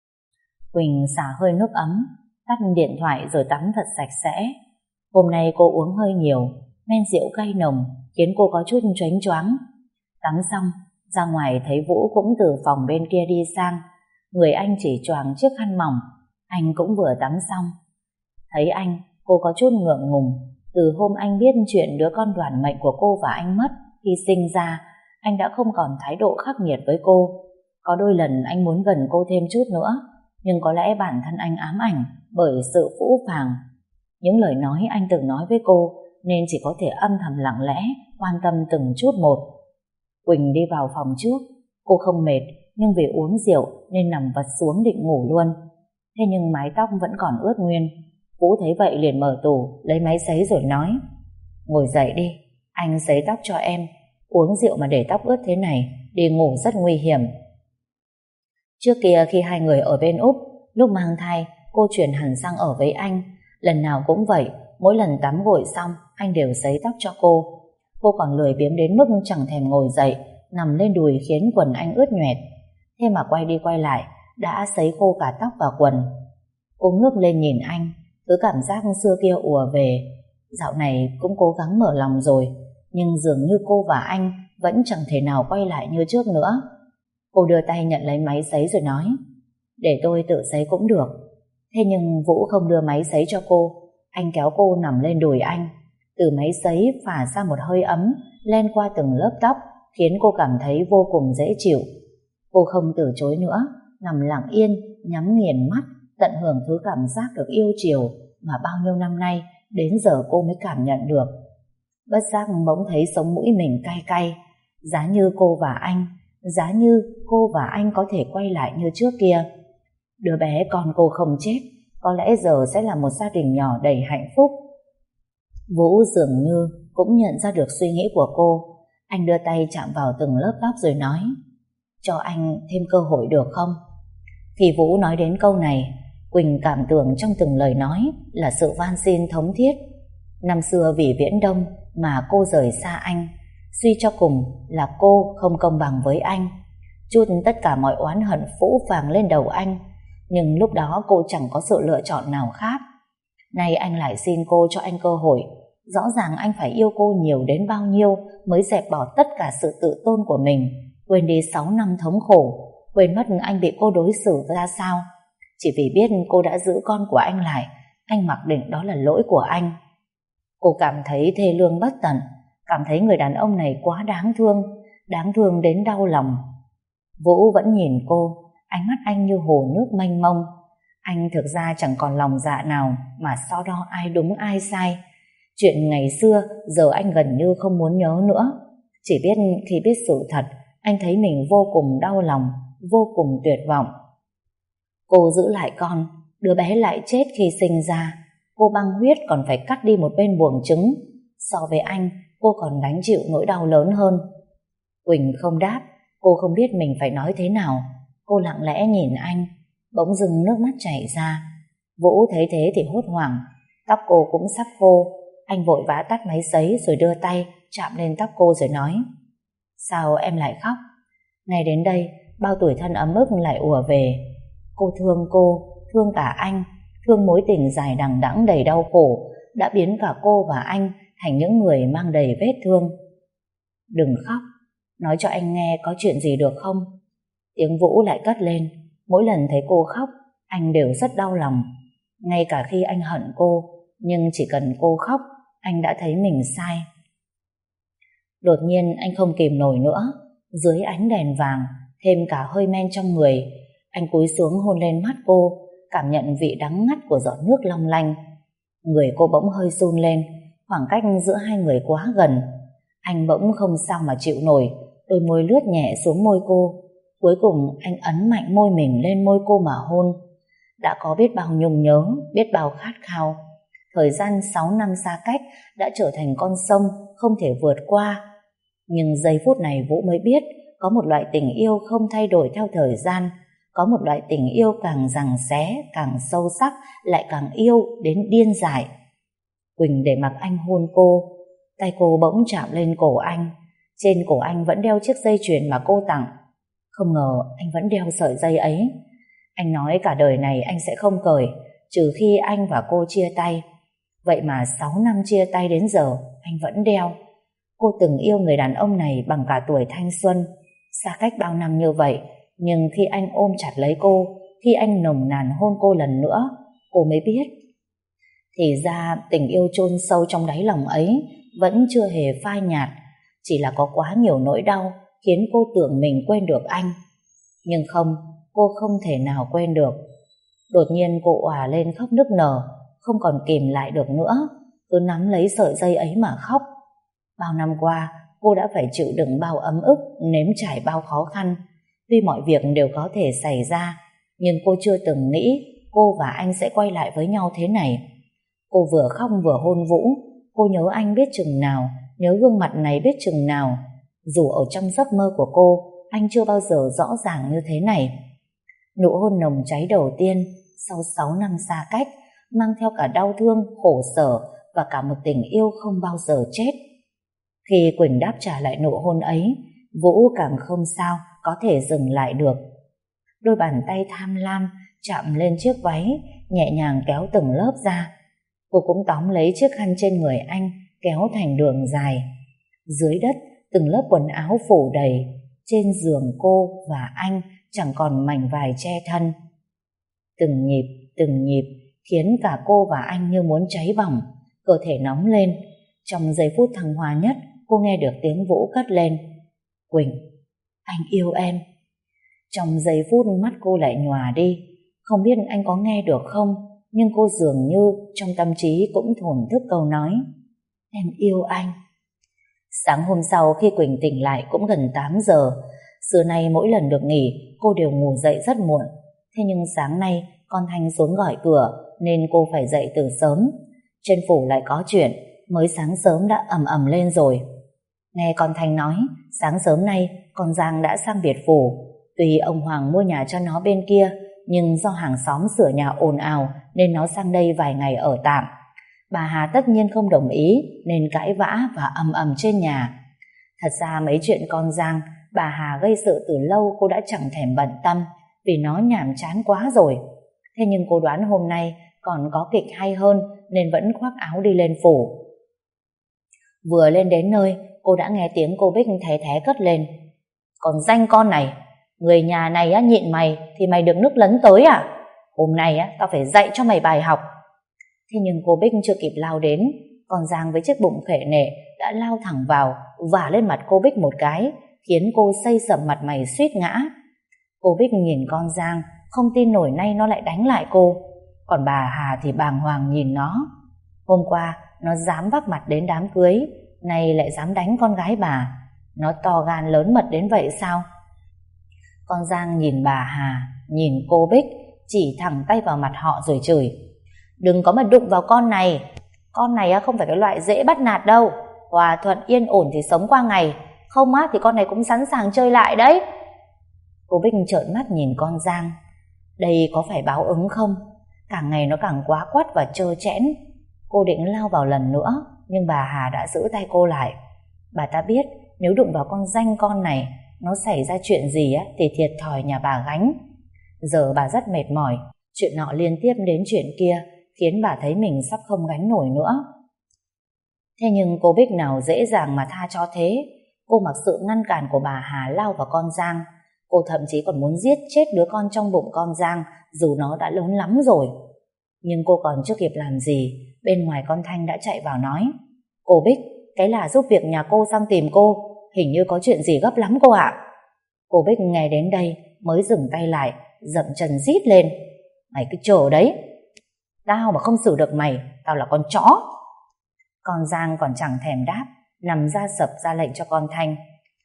[SPEAKER 1] Quỳnh xả hơi nước ấm, tắt điện thoại rồi tắm thật sạch sẽ. Hôm nay cô uống hơi nhiều, men rượu cay nồng khiến cô có chút choáng choáng. Tắm xong, ra ngoài thấy Vũ cũng từ phòng bên kia đi sang, người anh chỉ choàng chiếc khăn mỏng. Anh cũng vừa tắm xong. Thấy anh, cô có chút ngượng ngùng. Từ hôm anh biết chuyện đứa con đoản mệnh của cô và anh mất khi sinh ra, anh đã không còn thái độ khắc nghiệt với cô. Có đôi lần anh muốn gần cô thêm chút nữa, nhưng có lẽ bản thân anh ám ảnh bởi sự phũ phàng. Những lời nói anh từng nói với cô nên chỉ có thể âm thầm lặng lẽ quan tâm từng chút một. Quỳnh đi vào phòng trước. Cô không mệt, nhưng vì uống rượu nên nằm vật xuống định ngủ luôn. Thế nhưng mái tóc vẫn còn ướt nguyên. Vũ thấy vậy liền mở tủ lấy máy sấy rồi nói: ngồi dậy đi, anh sấy tóc cho em. Uống rượu mà để tóc ướt thế này, đi ngủ rất nguy hiểm. Trước kia khi hai người ở bên Úc, lúc mang thai, cô chuyển hẳn sang ở với anh. Lần nào cũng vậy, mỗi lần tắm gội xong, anh đều sấy tóc cho cô. Cô còn lười biếng đến mức chẳng thèm ngồi dậy, nằm lên đùi khiến quần anh ướt nhoẹt. Thế mà quay đi quay lại, đã sấy khô cả tóc và quần. Cô ngước lên nhìn anh, cứ cảm giác xưa kia ùa về. Dạo này cũng cố gắng mở lòng rồi, nhưng dường như cô và anh vẫn chẳng thể nào quay lại như trước nữa. Cô đưa tay nhận lấy máy sấy rồi nói: để tôi tự sấy cũng được. Thế nhưng Vũ không đưa máy sấy cho cô. Anh kéo cô nằm lên đùi anh. Từ máy sấy phả ra một hơi ấm len qua từng lớp tóc, khiến cô cảm thấy vô cùng dễ chịu. Cô không từ chối nữa, nằm lặng yên, nhắm nghiền mắt, tận hưởng thứ cảm giác được yêu chiều mà bao nhiêu năm nay đến giờ cô mới cảm nhận được. Bất giác bỗng thấy sống mũi mình cay cay, giá như cô và anh giá như cô và anh có thể quay lại như trước kia. Đứa bé con cô không chết, có lẽ giờ sẽ là một gia đình nhỏ đầy hạnh phúc. Vũ dường như cũng nhận ra được suy nghĩ của cô. Anh đưa tay chạm vào từng lớp tóc rồi nói, cho anh thêm cơ hội được không? Khi Vũ nói đến câu này, Quỳnh cảm tưởng trong từng lời nói là sự van xin thống thiết. Năm xưa vì Viễn Đông mà cô rời xa anh, suy cho cùng là cô không công bằng với anh. Chút tất cả mọi oán hận phũ phàng lên đầu anh, nhưng lúc đó cô chẳng có sự lựa chọn nào khác. Nay anh lại xin cô cho anh cơ hội. Rõ ràng anh phải yêu cô nhiều đến bao nhiêu mới dẹp bỏ tất cả sự tự tôn của mình, quên đi sáu năm thống khổ, quên mất anh bị cô đối xử ra sao. Chỉ vì biết cô đã giữ con của anh lại, anh mặc định đó là lỗi của anh. Cô cảm thấy thê lương bất tận, cảm thấy người đàn ông này quá đáng thương, đáng thương đến đau lòng. Vũ vẫn nhìn cô, ánh mắt anh như hồ nước mênh mông. Anh thực ra chẳng còn lòng dạ nào mà so đo ai đúng ai sai. Chuyện ngày xưa giờ anh gần như không muốn nhớ nữa. Chỉ biết khi biết sự thật, anh thấy mình vô cùng đau lòng, vô cùng tuyệt vọng. Cô giữ lại con, đứa bé lại chết khi sinh ra. Cô băng huyết còn phải cắt đi một bên buồng trứng. So với anh, cô còn gánh chịu nỗi đau lớn hơn. Quỳnh không đáp, cô không biết mình phải nói thế nào. Cô lặng lẽ nhìn anh, bỗng dưng nước mắt chảy ra. Vũ thấy thế thì hốt hoảng, tóc cô cũng sắp khô. Anh vội vã tắt máy sấy rồi đưa tay chạm lên tóc cô rồi nói, sao em lại khóc? Ngay đến đây, bao tuổi thân ấm ức lại ùa về. Cô thương cô, thương cả anh, thương mối tình dài đằng đẵng đầy đau khổ đã biến cả cô và anh thành những người mang đầy vết thương. Đừng khóc, nói cho anh nghe có chuyện gì được không? Tiếng Vũ lại cất lên. Mỗi lần thấy cô khóc, anh đều rất đau lòng. Ngay cả khi anh hận cô, nhưng chỉ cần cô khóc, anh đã thấy mình sai. Đột nhiên anh không kìm nổi nữa. Dưới ánh đèn vàng, thêm cả hơi men trong người, anh cúi xuống hôn lên mắt cô, cảm nhận vị đắng ngắt của giọt nước long lanh. Người cô bỗng hơi run lên, khoảng cách giữa hai người quá gần. Anh bỗng không sao mà chịu nổi, đôi môi lướt nhẹ xuống môi cô. Cuối cùng anh ấn mạnh môi mình lên môi cô mà hôn. Đã có biết bao nhung nhớ, biết bao khát khao. Thời gian sáu năm xa cách đã trở thành con sông không thể vượt qua. Nhưng giây phút này Vũ mới biết có một loại tình yêu không thay đổi theo thời gian. Có một loại tình yêu càng giằng xé, càng sâu sắc, lại càng yêu đến điên dại. Quỳnh để mặc anh hôn cô. Tay cô bỗng chạm lên cổ anh. Trên cổ anh vẫn đeo chiếc dây chuyền mà cô tặng. Không ngờ anh vẫn đeo sợi dây ấy. Anh nói cả đời này anh sẽ không cởi, trừ khi anh và cô chia tay. Vậy mà sáu năm chia tay đến giờ anh vẫn đeo. Cô từng yêu người đàn ông này bằng cả tuổi thanh xuân. Xa cách bao năm như vậy, nhưng khi anh ôm chặt lấy cô, khi anh nồng nàn hôn cô lần nữa, cô mới biết thì ra tình yêu chôn sâu trong đáy lòng ấy vẫn chưa hề phai nhạt. Chỉ là có quá nhiều nỗi đau khiến cô tưởng mình quên được anh. Nhưng không, cô không thể nào quên được. Đột nhiên cô òa lên khóc nức nở, không còn kìm lại được nữa, cứ nắm lấy sợi dây ấy mà khóc. Bao năm qua cô đã phải chịu đựng bao ấm ức, nếm trải bao khó khăn. Tuy mọi việc đều có thể xảy ra, nhưng cô chưa từng nghĩ cô và anh sẽ quay lại với nhau thế này. Cô vừa khóc vừa hôn Vũ. Cô nhớ anh biết chừng nào, nhớ gương mặt này biết chừng nào. Dù ở trong giấc mơ của cô, anh chưa bao giờ rõ ràng như thế này. Nụ hôn nồng cháy đầu tiên sau sáu năm xa cách, mang theo cả đau thương, khổ sở và cả một tình yêu không bao giờ chết. Khi Quỳnh đáp trả lại nụ hôn ấy, Vũ càng không sao có thể dừng lại được. Đôi bàn tay tham lam chạm lên chiếc váy, nhẹ nhàng kéo từng lớp ra. Cô cũng tóm lấy chiếc khăn trên người anh, kéo thành đường dài. Dưới đất, từng lớp quần áo phủ đầy. Trên giường cô và anh chẳng còn mảnh vải che thân. Từng nhịp, từng nhịp khiến cả cô và anh như muốn cháy bỏng, cơ thể nóng lên. Trong giây phút thăng hoa nhất, cô nghe được tiếng Vũ cất lên: Quỳnh, anh yêu em. Trong giây phút mắt cô lại nhòa đi. Không biết anh có nghe được không, nhưng cô dường như trong tâm trí cũng thổn thức câu nói: Em yêu anh. Sáng hôm sau khi Quỳnh tỉnh lại cũng gần tám giờ. Xưa nay mỗi lần được nghỉ, cô đều ngủ dậy rất muộn. Thế nhưng sáng nay con Thanh xuống gọi cửa nên cô phải dậy từ sớm. Trên phủ lại có chuyện, mới sáng sớm đã ầm ầm lên rồi. Nghe con Thanh nói, sáng sớm nay con Giang đã sang biệt phủ. Tuy ông Hoàng mua nhà cho nó bên kia, nhưng do hàng xóm sửa nhà ồn ào nên nó sang đây vài ngày ở tạm. Bà Hà tất nhiên không đồng ý nên cãi vã và ầm ầm trên nhà. Thật ra mấy chuyện con Giang, bà Hà gây sự từ lâu cô đã chẳng thèm bận tâm, vì nó nhàm chán quá rồi. Thế nhưng cô đoán hôm nay còn có kịch hay hơn nên vẫn khoác áo đi lên phủ. Vừa lên đến nơi, cô đã nghe tiếng cô Bích thé thé cất lên. Còn danh con này, người nhà này á, nhịn mày thì mày được nước lấn tới à? Hôm nay á, tao phải dạy cho mày bài học. Thế nhưng cô Bích chưa kịp lao đến, con Giang với chiếc bụng khệ nệ đã lao thẳng vào, vả lên mặt cô Bích một cái, khiến cô xây sầm mặt mày suýt ngã. Cô Bích nhìn con Giang, không tin nổi nay nó lại đánh lại cô. Còn bà Hà thì bàng hoàng nhìn nó. Hôm qua nó dám vác mặt đến đám cưới, nay lại dám đánh con gái bà. Nó to gan lớn mật đến vậy sao? Con Giang nhìn bà Hà, nhìn cô Bích, chỉ thẳng tay vào mặt họ rồi chửi. Đừng có mà đụng vào con này. Con này không phải cái loại dễ bắt nạt đâu. Hòa thuận yên ổn thì sống qua ngày, không á thì con này cũng sẵn sàng chơi lại đấy. Cô Bích trợn mắt nhìn con Giang. Đây có phải báo ứng không? Càng ngày nó càng quá quắt và trơ trẽn. Cô định lao vào lần nữa, nhưng bà Hà đã giữ tay cô lại. Bà ta biết nếu đụng vào con danh con này, nó xảy ra chuyện gì á thì thiệt thòi nhà bà gánh. Giờ bà rất mệt mỏi, chuyện nọ liên tiếp đến chuyện kia khiến bà thấy mình sắp không gánh nổi nữa. Thế nhưng cô Bích nào dễ dàng mà tha cho thế. Cô mặc sự ngăn cản của bà Hà lao vào con Giang. Cô thậm chí còn muốn giết chết đứa con trong bụng con Giang, dù nó đã lớn lắm rồi. Nhưng cô còn chưa kịp làm gì, bên ngoài con Thanh đã chạy vào nói. Cô Bích, cái là giúp việc nhà cô sang tìm cô, hình như có chuyện gì gấp lắm cô ạ. Cô Bích nghe đến đây mới dừng tay lại, dậm chân rít lên. Mày cứ chờ đấy, tao mà không xử được mày, tao là con chó. Con Giang còn chẳng thèm đáp, nằm ra sập ra lệnh cho con Thanh.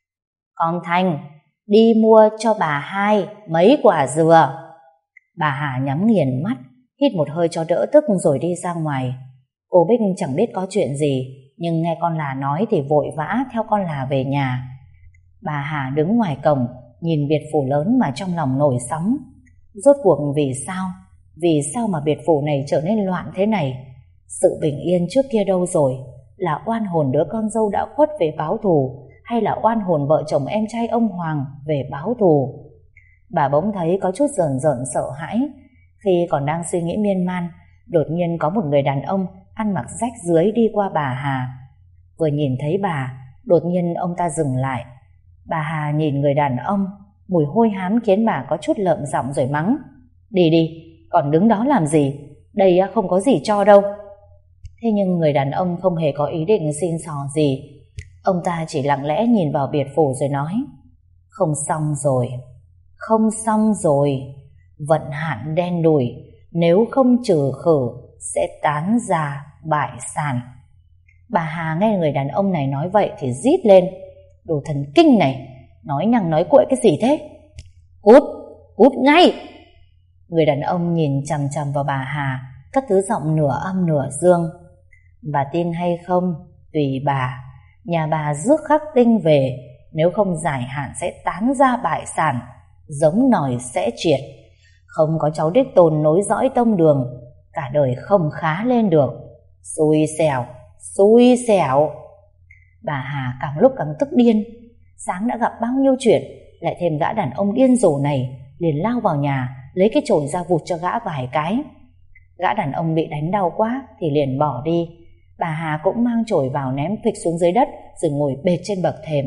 [SPEAKER 1] Con Thanh, đi mua cho bà hai mấy quả dừa. Bà Hà nhắm nghiền mắt, hít một hơi cho đỡ tức rồi đi ra ngoài. Cô Bích chẳng biết có chuyện gì, nhưng nghe con là nói thì vội vã theo con là về nhà. Bà Hà đứng ngoài cổng, nhìn biệt phủ lớn mà trong lòng nổi sóng. Rốt cuộc vì sao? Vì sao mà biệt phủ này trở nên loạn thế này? Sự bình yên trước kia đâu rồi? Là oan hồn đứa con dâu đã khuất về báo thù, hay là oan hồn vợ chồng em trai ông Hoàng về báo thù? Bà bỗng thấy có chút rờn rợn sợ hãi. Khi còn đang suy nghĩ miên man, đột nhiên có một người đàn ông ăn mặc rách rưới đi qua bà Hà. Vừa nhìn thấy bà, đột nhiên ông ta dừng lại. Bà Hà nhìn người đàn ông, mùi hôi hám khiến bà có chút lợm giọng rồi mắng. Đi đi, còn đứng đó làm gì? Đây không có gì cho đâu. Thế nhưng người đàn ông không hề có ý định xin xỏ gì. Ông ta chỉ lặng lẽ nhìn vào biệt phủ rồi nói. Không xong rồi, không xong rồi. Vận hạn đen đủi, nếu không trừ khử sẽ tán ra bại sản. Bà Hà nghe người đàn ông này nói vậy thì rít lên. Đồ thần kinh này, nói nhằng nói cuội cái gì thế? Cút, cút ngay. Người đàn ông nhìn chằm chằm vào bà Hà, cất thứ giọng nửa âm nửa dương. Bà tin hay không, tùy bà. Nhà bà rước khắc tinh về, nếu không giải hạn sẽ tán ra bại sản, giống nòi sẽ triệt. Không có cháu đích tôn nối dõi tông đường, cả đời không khá lên được. Xui xẻo, xui xẻo. Bà Hà càng lúc càng tức điên. Sáng đã gặp bao nhiêu chuyện, lại thêm gã đàn ông điên rồ này, liền lao vào nhà, lấy cái chổi ra vụt cho gã vài cái. Gã đàn ông bị đánh đau quá thì liền bỏ đi. Bà Hà cũng mang chổi vào ném phịch xuống dưới đất, rồi ngồi bệt trên bậc thềm.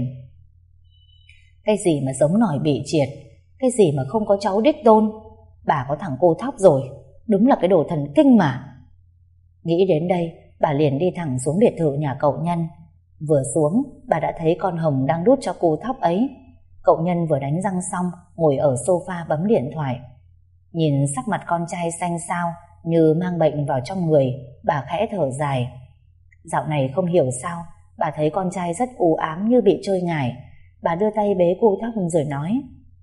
[SPEAKER 1] Cái gì mà giống nòi bị triệt, cái gì mà không có cháu đích tôn. Bà có thằng cô thóc rồi, đúng là cái đồ thần kinh mà. Nghĩ đến đây, bà liền đi thẳng xuống biệt thự nhà cậu Nhân. Vừa xuống, bà đã thấy con Hồng đang đút cho cô thóc ấy. Cậu Nhân vừa đánh răng xong, ngồi ở sofa bấm điện thoại. Nhìn sắc mặt con trai xanh xao, như mang bệnh vào trong người, bà khẽ thở dài. Dạo này không hiểu sao, bà thấy con trai rất u ám như bị chơi ngải. Bà đưa tay bế cô Thóc rồi nói: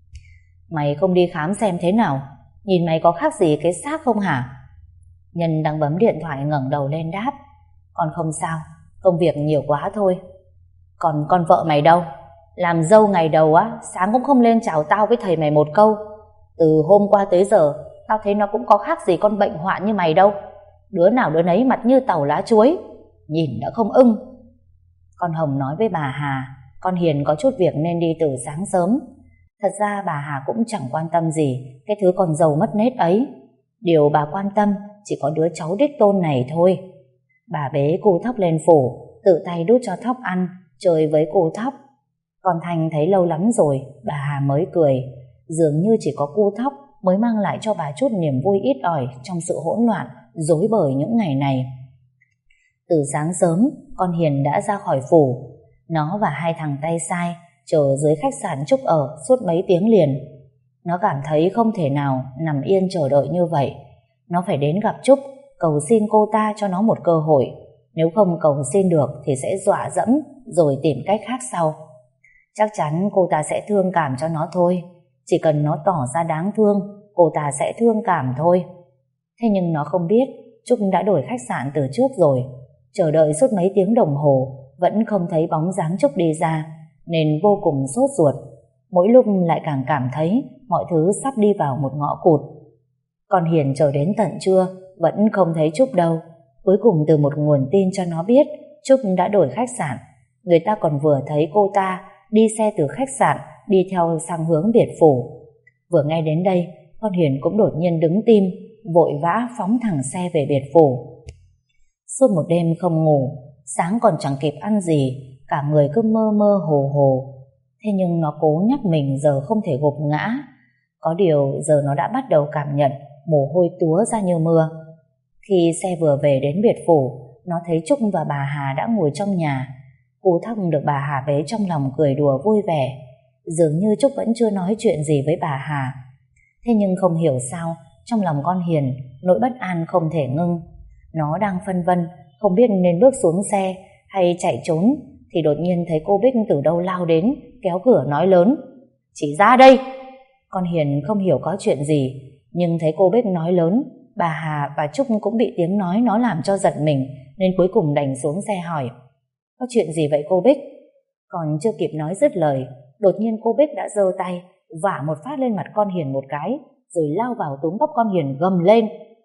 [SPEAKER 1] Mày không đi khám xem thế nào? Nhìn mày có khác gì cái xác không hả? Nhân đang bấm điện thoại ngẩng đầu lên đáp: Con không sao, công việc nhiều quá thôi. Còn con vợ mày đâu? Làm dâu ngày đầu á, sáng cũng không lên chào tao với thầy mày một câu. Từ hôm qua tới giờ, tao thấy nó cũng có khác gì con bệnh hoạn như mày đâu. Đứa nào đứa nấy mặt như tàu lá chuối, nhìn đã không ưng. Con Hồng nói với bà Hà, con Hiền có chút việc nên đi từ sáng sớm. Thật ra bà Hà cũng chẳng quan tâm gì cái thứ con dâu mất nết ấy. Điều bà quan tâm chỉ có đứa cháu đích tôn này thôi. Bà bế cô Thóc lên phủ, tự tay đút cho Thóc ăn, chơi với cô Thóc. Con Thanh thấy lâu lắm rồi, bà Hà mới cười. Dường như chỉ có cô Thóc mới mang lại cho bà chút niềm vui ít ỏi trong sự hỗn loạn, rối bời những ngày này. Từ sáng sớm, con Hiền đã ra khỏi phủ. Nó và hai thằng tay sai chờ dưới khách sạn Trúc ở suốt mấy tiếng liền. Nó cảm thấy không thể nào nằm yên chờ đợi như vậy. Nó phải đến gặp Trúc, cầu xin cô ta cho nó một cơ hội. Nếu không cầu xin được thì sẽ dọa dẫm rồi tìm cách khác sau. Chắc chắn cô ta sẽ thương cảm cho nó thôi. Chỉ cần nó tỏ ra đáng thương, cô ta sẽ thương cảm thôi. Thế nhưng nó không biết Trúc đã đổi khách sạn từ trước rồi. Chờ đợi suốt mấy tiếng đồng hồ vẫn không thấy bóng dáng Trúc đi ra, nên vô cùng sốt ruột. Mỗi lúc lại càng cảm thấy mọi thứ sắp đi vào một ngõ cụt. Con Hiền chờ đến tận trưa vẫn không thấy Trúc đâu. Cuối cùng từ một nguồn tin cho nó biết Trúc đã đổi khách sạn. Người ta còn vừa thấy cô ta đi xe từ khách sạn đi theo sang hướng Biệt Phủ. Vừa nghe đến đây, con Hiền cũng đột nhiên đứng tim, vội vã phóng thẳng xe về Biệt Phủ. Suốt một đêm không ngủ, sáng còn chẳng kịp ăn gì, cả người cứ mơ mơ hồ hồ. Thế nhưng nó cố nhắc mình giờ không thể gục ngã. Có điều giờ nó đã bắt đầu cảm nhận mồ hôi túa ra như mưa. Khi xe vừa về đến Biệt Phủ, nó thấy Trúc và bà Hà đã ngồi trong nhà. Cô Thóc được bà Hà bế trong lòng cười đùa vui vẻ. Dường như Trúc vẫn chưa nói chuyện gì với bà Hà. Thế nhưng không hiểu sao trong lòng con Hiền nỗi bất an không thể ngưng. Nó đang phân vân không biết nên bước xuống xe hay chạy trốn, thì đột nhiên thấy cô Bích từ đâu lao đến, kéo cửa nói lớn: Chị ra đây. Con Hiền không hiểu có chuyện gì, nhưng thấy cô Bích nói lớn, bà Hà và Trúc cũng bị tiếng nói nó làm cho giật mình, nên cuối cùng đành xuống xe hỏi: Có chuyện gì vậy cô Bích? Còn chưa kịp nói dứt lời, đột nhiên cô Bích đã giơ tay vả một phát lên mặt con Hiền một cái, rồi lao vào túm tóc con Hiền gầm lên: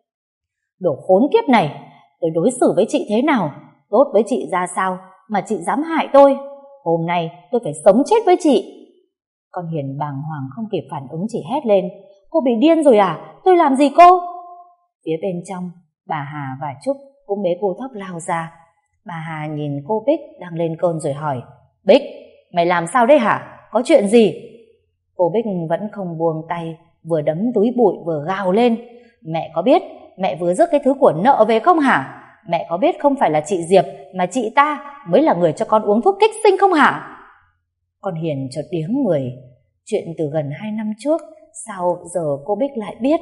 [SPEAKER 1] Đồ khốn kiếp này, tôi đối xử với chị thế nào, tốt với chị ra sao mà chị dám hại tôi? Hôm nay tôi phải sống chết với chị. Con Hiền bàng hoàng không kịp phản ứng chỉ hét lên: Cô bị điên rồi à? Tôi làm gì cô? Phía bên trong, bà Hà và Trúc cũng bế cô Thóc lao ra. Bà Hà nhìn cô Bích đang lên cơn rồi hỏi: Bích, mày làm sao đấy hả? Có chuyện gì? Cô Bích vẫn không buông tay, vừa đấm túi bụi vừa gào lên: Mẹ có biết mẹ vừa rước cái thứ của nợ về không hả? Mẹ có biết không phải là chị Diệp mà chị ta mới là người cho con uống thuốc kích sinh không hả? Con Hiền chợt điếng người. Chuyện từ gần hai năm trước, sao giờ cô Bích lại biết?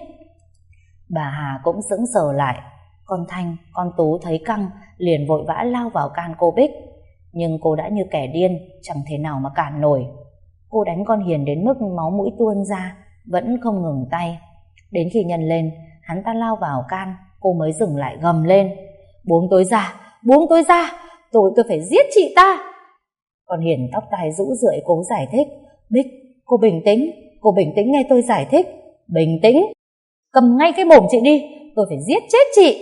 [SPEAKER 1] Bà Hà cũng sững sờ lại. Con Thanh, con Tú thấy căng liền vội vã lao vào can cô Bích. Nhưng cô đã như kẻ điên, chẳng thể nào mà cản nổi. Cô đánh con Hiền đến mức máu mũi tuôn ra, vẫn không ngừng tay. Đến khi Nhân lên, hắn ta lao vào can, cô mới dừng lại gầm lên: Buông tôi ra, buông tôi ra, tôi tôi phải giết chị ta. Con Hiền tóc tai rũ rượi cố giải thích: Bích, cô bình tĩnh, cô bình tĩnh nghe tôi giải thích. Bình tĩnh? Cầm ngay cái mồm chị đi, tôi phải giết chết chị.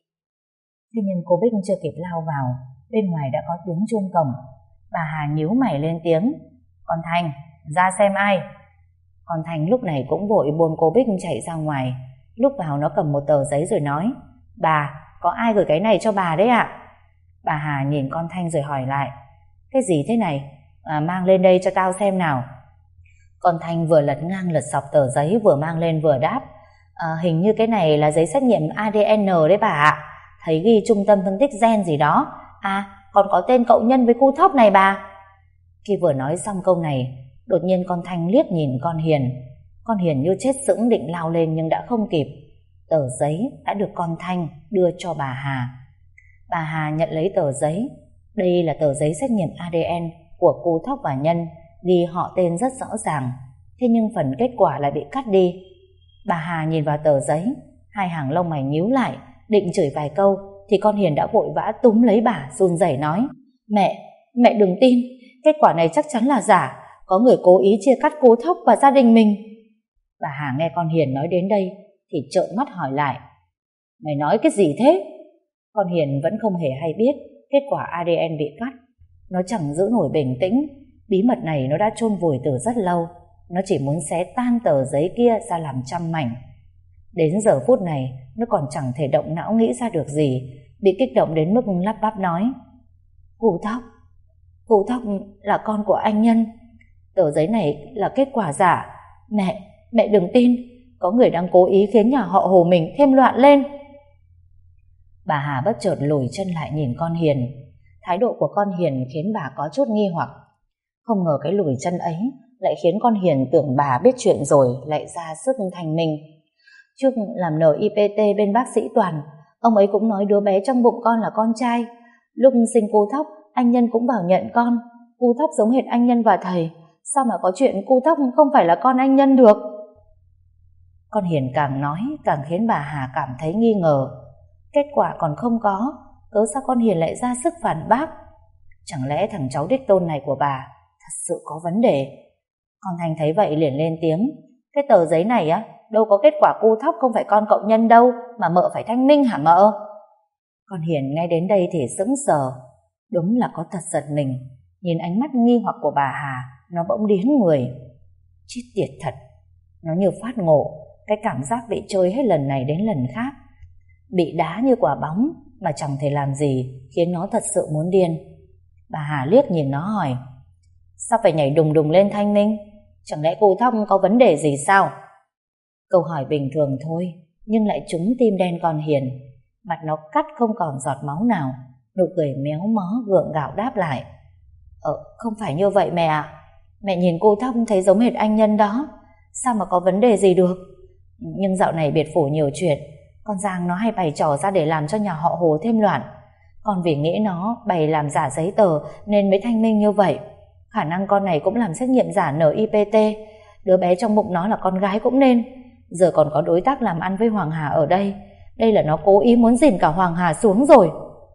[SPEAKER 1] Thế nhưng cô Bích chưa kịp lao vào, bên ngoài đã có tiếng chuông cổng. Bà Hà nhíu mày lên tiếng: Con Thành, ra xem ai. Con Thành lúc này cũng vội buông cô Bích chạy ra ngoài. Lúc vào nó cầm một tờ giấy rồi nói: Bà, có ai gửi cái này cho bà đấy ạ? Bà Hà nhìn con Thanh rồi hỏi lại: Cái gì thế này? À, mang lên đây cho tao xem nào. Con Thanh vừa lật ngang lật dọc tờ giấy, vừa mang lên vừa đáp: à, Hình như cái này là giấy xét nghiệm a đê en đấy bà ạ. Thấy ghi trung tâm phân tích gen gì đó. À, còn có tên cậu Nhân với cô Thóc này bà. Khi vừa nói xong câu này, đột nhiên con Thanh liếc nhìn con Hiền. Con Hiền như chết sững định lao lên nhưng đã không kịp. Tờ giấy đã được con Thanh đưa cho bà Hà. Bà Hà nhận lấy tờ giấy. Đây là tờ giấy xét nghiệm a đê en của cô Thóc và Nhân, ghi họ tên rất rõ ràng, thế nhưng phần kết quả lại bị cắt đi. Bà Hà nhìn vào tờ giấy, hai hàng lông mày nhíu lại, định chửi vài câu thì con Hiền đã vội vã túm lấy bà run rẩy nói: Mẹ, mẹ đừng tin, kết quả này chắc chắn là giả, có người cố ý chia cắt cô Thóc và gia đình mình. Bà Hà nghe con Hiền nói đến đây thì trợn mắt hỏi lại: Mày nói cái gì thế? Con Hiền vẫn không hề hay biết kết quả a đê en bị cắt. Nó chẳng giữ nổi bình tĩnh, bí mật này nó đã chôn vùi từ rất lâu. Nó chỉ muốn xé tan tờ giấy kia ra làm trăm mảnh. Đến giờ phút này nó còn chẳng thể động não nghĩ ra được gì, bị kích động đến mức lắp bắp nói: Cô Thóc, cô Thóc là con của anh Nhân. Tờ giấy này là kết quả giả. Mẹ, mẹ đừng tin, có người đang cố ý khiến nhà họ Hồ mình thêm loạn lên. Bà Hà bất chợt lùi chân lại nhìn con Hiền. Thái độ của con Hiền khiến bà có chút nghi hoặc. Không ngờ cái lùi chân ấy lại khiến con Hiền tưởng bà biết chuyện rồi lại ra sức thanh minh. Trước làm en i pê tê bên bác sĩ Toàn, ông ấy cũng nói đứa bé trong bụng con là con trai. Lúc sinh cô Thóc, anh Nhân cũng bảo nhận con. Cô Thóc giống hệt anh Nhân và thầy, sao mà có chuyện cô Thóc không phải là con anh Nhân được? Con Hiền càng nói càng khiến bà Hà cảm thấy nghi ngờ. Kết quả còn không có, cớ sao con Hiền lại ra sức phản bác? Chẳng lẽ thằng cháu đích tôn này của bà thật sự có vấn đề? Con Thanh thấy vậy liền lên tiếng: Cái tờ giấy này á, đâu có kết quả cô Thóc không phải con cậu Nhân đâu, mà mợ phải thanh minh hả mợ? Con Hiền nghe đến đây thì sững sờ. Đúng là có thật giật mình. Nhìn ánh mắt nghi hoặc của bà Hà, nó bỗng điến người. Chết tiệt thật. Nó như phát ngộ. Cái cảm giác bị chơi hết lần này đến lần khác, bị đá như quả bóng mà chẳng thể làm gì, khiến nó thật sự muốn điên. Bà Hà liếc nhìn nó hỏi: Sao phải nhảy đùng đùng lên thanh minh? Chẳng lẽ cô Thóc có vấn đề gì sao? Câu hỏi bình thường thôi, nhưng lại trúng tim đen con Hiền. Mặt nó cắt không còn giọt máu nào, nụ cười méo mó gượng gạo đáp lại: Ờ, không phải như vậy mẹ ạ. Mẹ nhìn cô Thóc thấy giống hệt anh Nhân đó, sao mà có vấn đề gì được. Nhưng dạo này biệt phủ nhiều chuyện, con Giang nó hay bày trò ra để làm cho nhà họ Hồ thêm loạn. Con vì nghĩ nó bày làm giả giấy tờ nên mới thanh minh như vậy. Khả năng con này cũng làm xét nghiệm giả en i pê tê. Đứa bé trong bụng nó là con gái cũng nên. Giờ còn có đối tác làm ăn với Hoàng Hà ở đây. Đây là nó cố ý muốn dìm cả Hoàng Hà xuống rồi.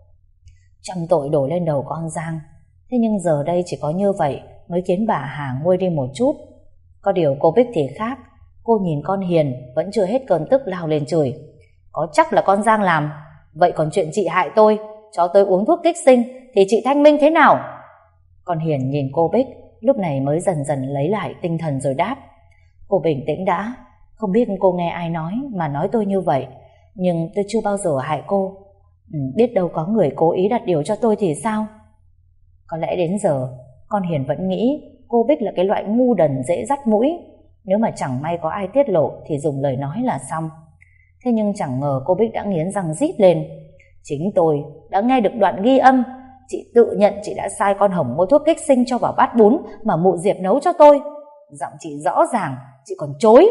[SPEAKER 1] Trăm tội đổ lên đầu con Giang. Thế nhưng giờ đây chỉ có như vậy mới khiến bà Hà nguôi đi một chút. Có điều cô Bích thì khác. Cô nhìn con Hiền vẫn chưa hết cơn tức lao lên chửi: Có chắc là con Giang làm? Vậy còn chuyện chị hại tôi, cho tôi uống thuốc kích sinh thì chị thanh minh thế nào? Con Hiền nhìn cô Bích, lúc này mới dần dần lấy lại tinh thần rồi đáp: Cô bình tĩnh đã. Không biết cô nghe ai nói mà nói tôi như vậy, nhưng tôi chưa bao giờ hại cô. ừ, Biết đâu có người cố ý đặt điều cho tôi thì sao? Có lẽ đến giờ con Hiền vẫn nghĩ cô Bích là cái loại ngu đần dễ dắt mũi. Nếu mà chẳng may có ai tiết lộ thì dùng lời nói là xong. Thế nhưng chẳng ngờ cô Bích đã nghiến răng rít lên: Chính tôi đã nghe được đoạn ghi âm. Chị tự nhận chị đã sai con Hồng mua thuốc kích sinh cho vào bát bún mà mụ Diệp nấu cho tôi. Giọng chị rõ ràng, chị còn chối.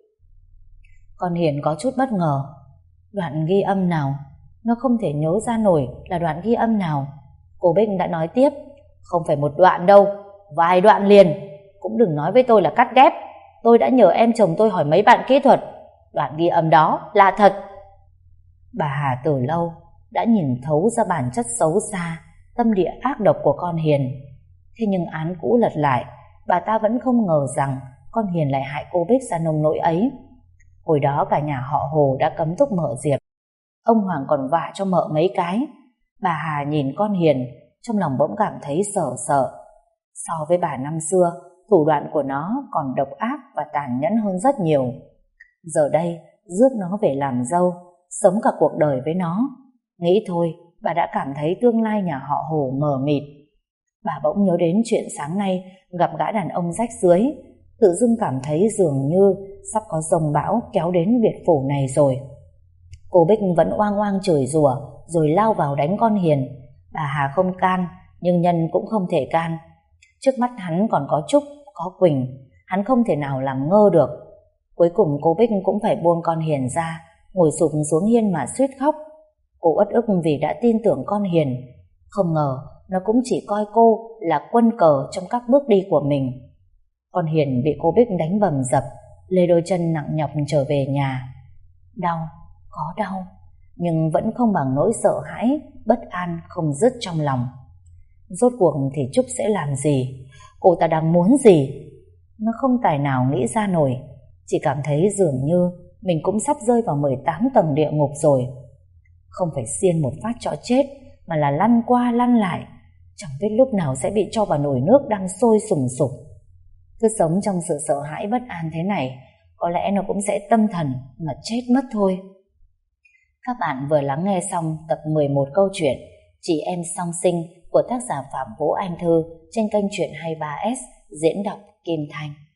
[SPEAKER 1] Con Hiền có chút bất ngờ. Đoạn ghi âm nào? Nó không thể nhớ ra nổi là đoạn ghi âm nào. Cô Bích đã nói tiếp: Không phải một đoạn đâu, vài đoạn liền. Cũng đừng nói với tôi là cắt ghép. Tôi đã nhờ em chồng tôi hỏi mấy bạn kỹ thuật. Đoạn ghi âm đó là thật. Bà Hà từ lâu đã nhìn thấu ra bản chất xấu xa, tâm địa ác độc của con Hiền. Thế nhưng án cũ lật lại, bà ta vẫn không ngờ rằng con Hiền lại hại cô Bích ra nông nỗi ấy. Hồi đó cả nhà họ Hồ đã cấm thúc mợ Diệp. Ông Hoàng còn vạ cho mợ mấy cái. Bà Hà nhìn con Hiền, trong lòng bỗng cảm thấy sợ sợ. So với bà năm xưa, thủ đoạn của nó còn độc ác và tàn nhẫn hơn rất nhiều. Giờ đây, rước nó về làm dâu, sống cả cuộc đời với nó. Nghĩ thôi, bà đã cảm thấy tương lai nhà họ Hồ mờ mịt. Bà bỗng nhớ đến chuyện sáng nay gặp gã đàn ông rách rưới, tự dưng cảm thấy dường như sắp có dông bão kéo đến biệt phủ này rồi. Cô Bích vẫn oang oang chửi rủa rồi lao vào đánh con Hiền. Bà Hà không can, nhưng Nhân cũng không thể can. Trước mắt hắn còn có Trúc, có Quỳnh, hắn không thể nào làm ngơ được. Cuối cùng cô Bích cũng phải buông con Hiền ra, ngồi sụp xuống hiên mà suýt khóc. Cô uất ức vì đã tin tưởng con Hiền. Không ngờ nó cũng chỉ coi cô là quân cờ trong các bước đi của mình. Con Hiền bị cô Bích đánh bầm dập, lê đôi chân nặng nhọc trở về nhà. Đau, có đau, nhưng vẫn không bằng nỗi sợ hãi, bất an không dứt trong lòng. Rốt cuộc thì Trúc sẽ làm gì? Cô ta đang muốn gì? Nó không tài nào nghĩ ra nổi, chỉ cảm thấy dường như mình cũng sắp rơi vào mười tám tầng địa ngục rồi. Không phải xiên một phát cho chết, mà là lăn qua lăn lại, chẳng biết lúc nào sẽ bị cho vào nồi nước đang sôi sùng sục. Cứ sống trong sự sợ hãi bất an thế này, có lẽ nó cũng sẽ tâm thần mà chết mất thôi. Các bạn vừa lắng nghe xong tập mười một câu chuyện Chị Em Song Sinh của tác giả Phạm Vũ Anh Thư trên kênh Chuyện hai mươi ba S diễn đọc Kim Thanh.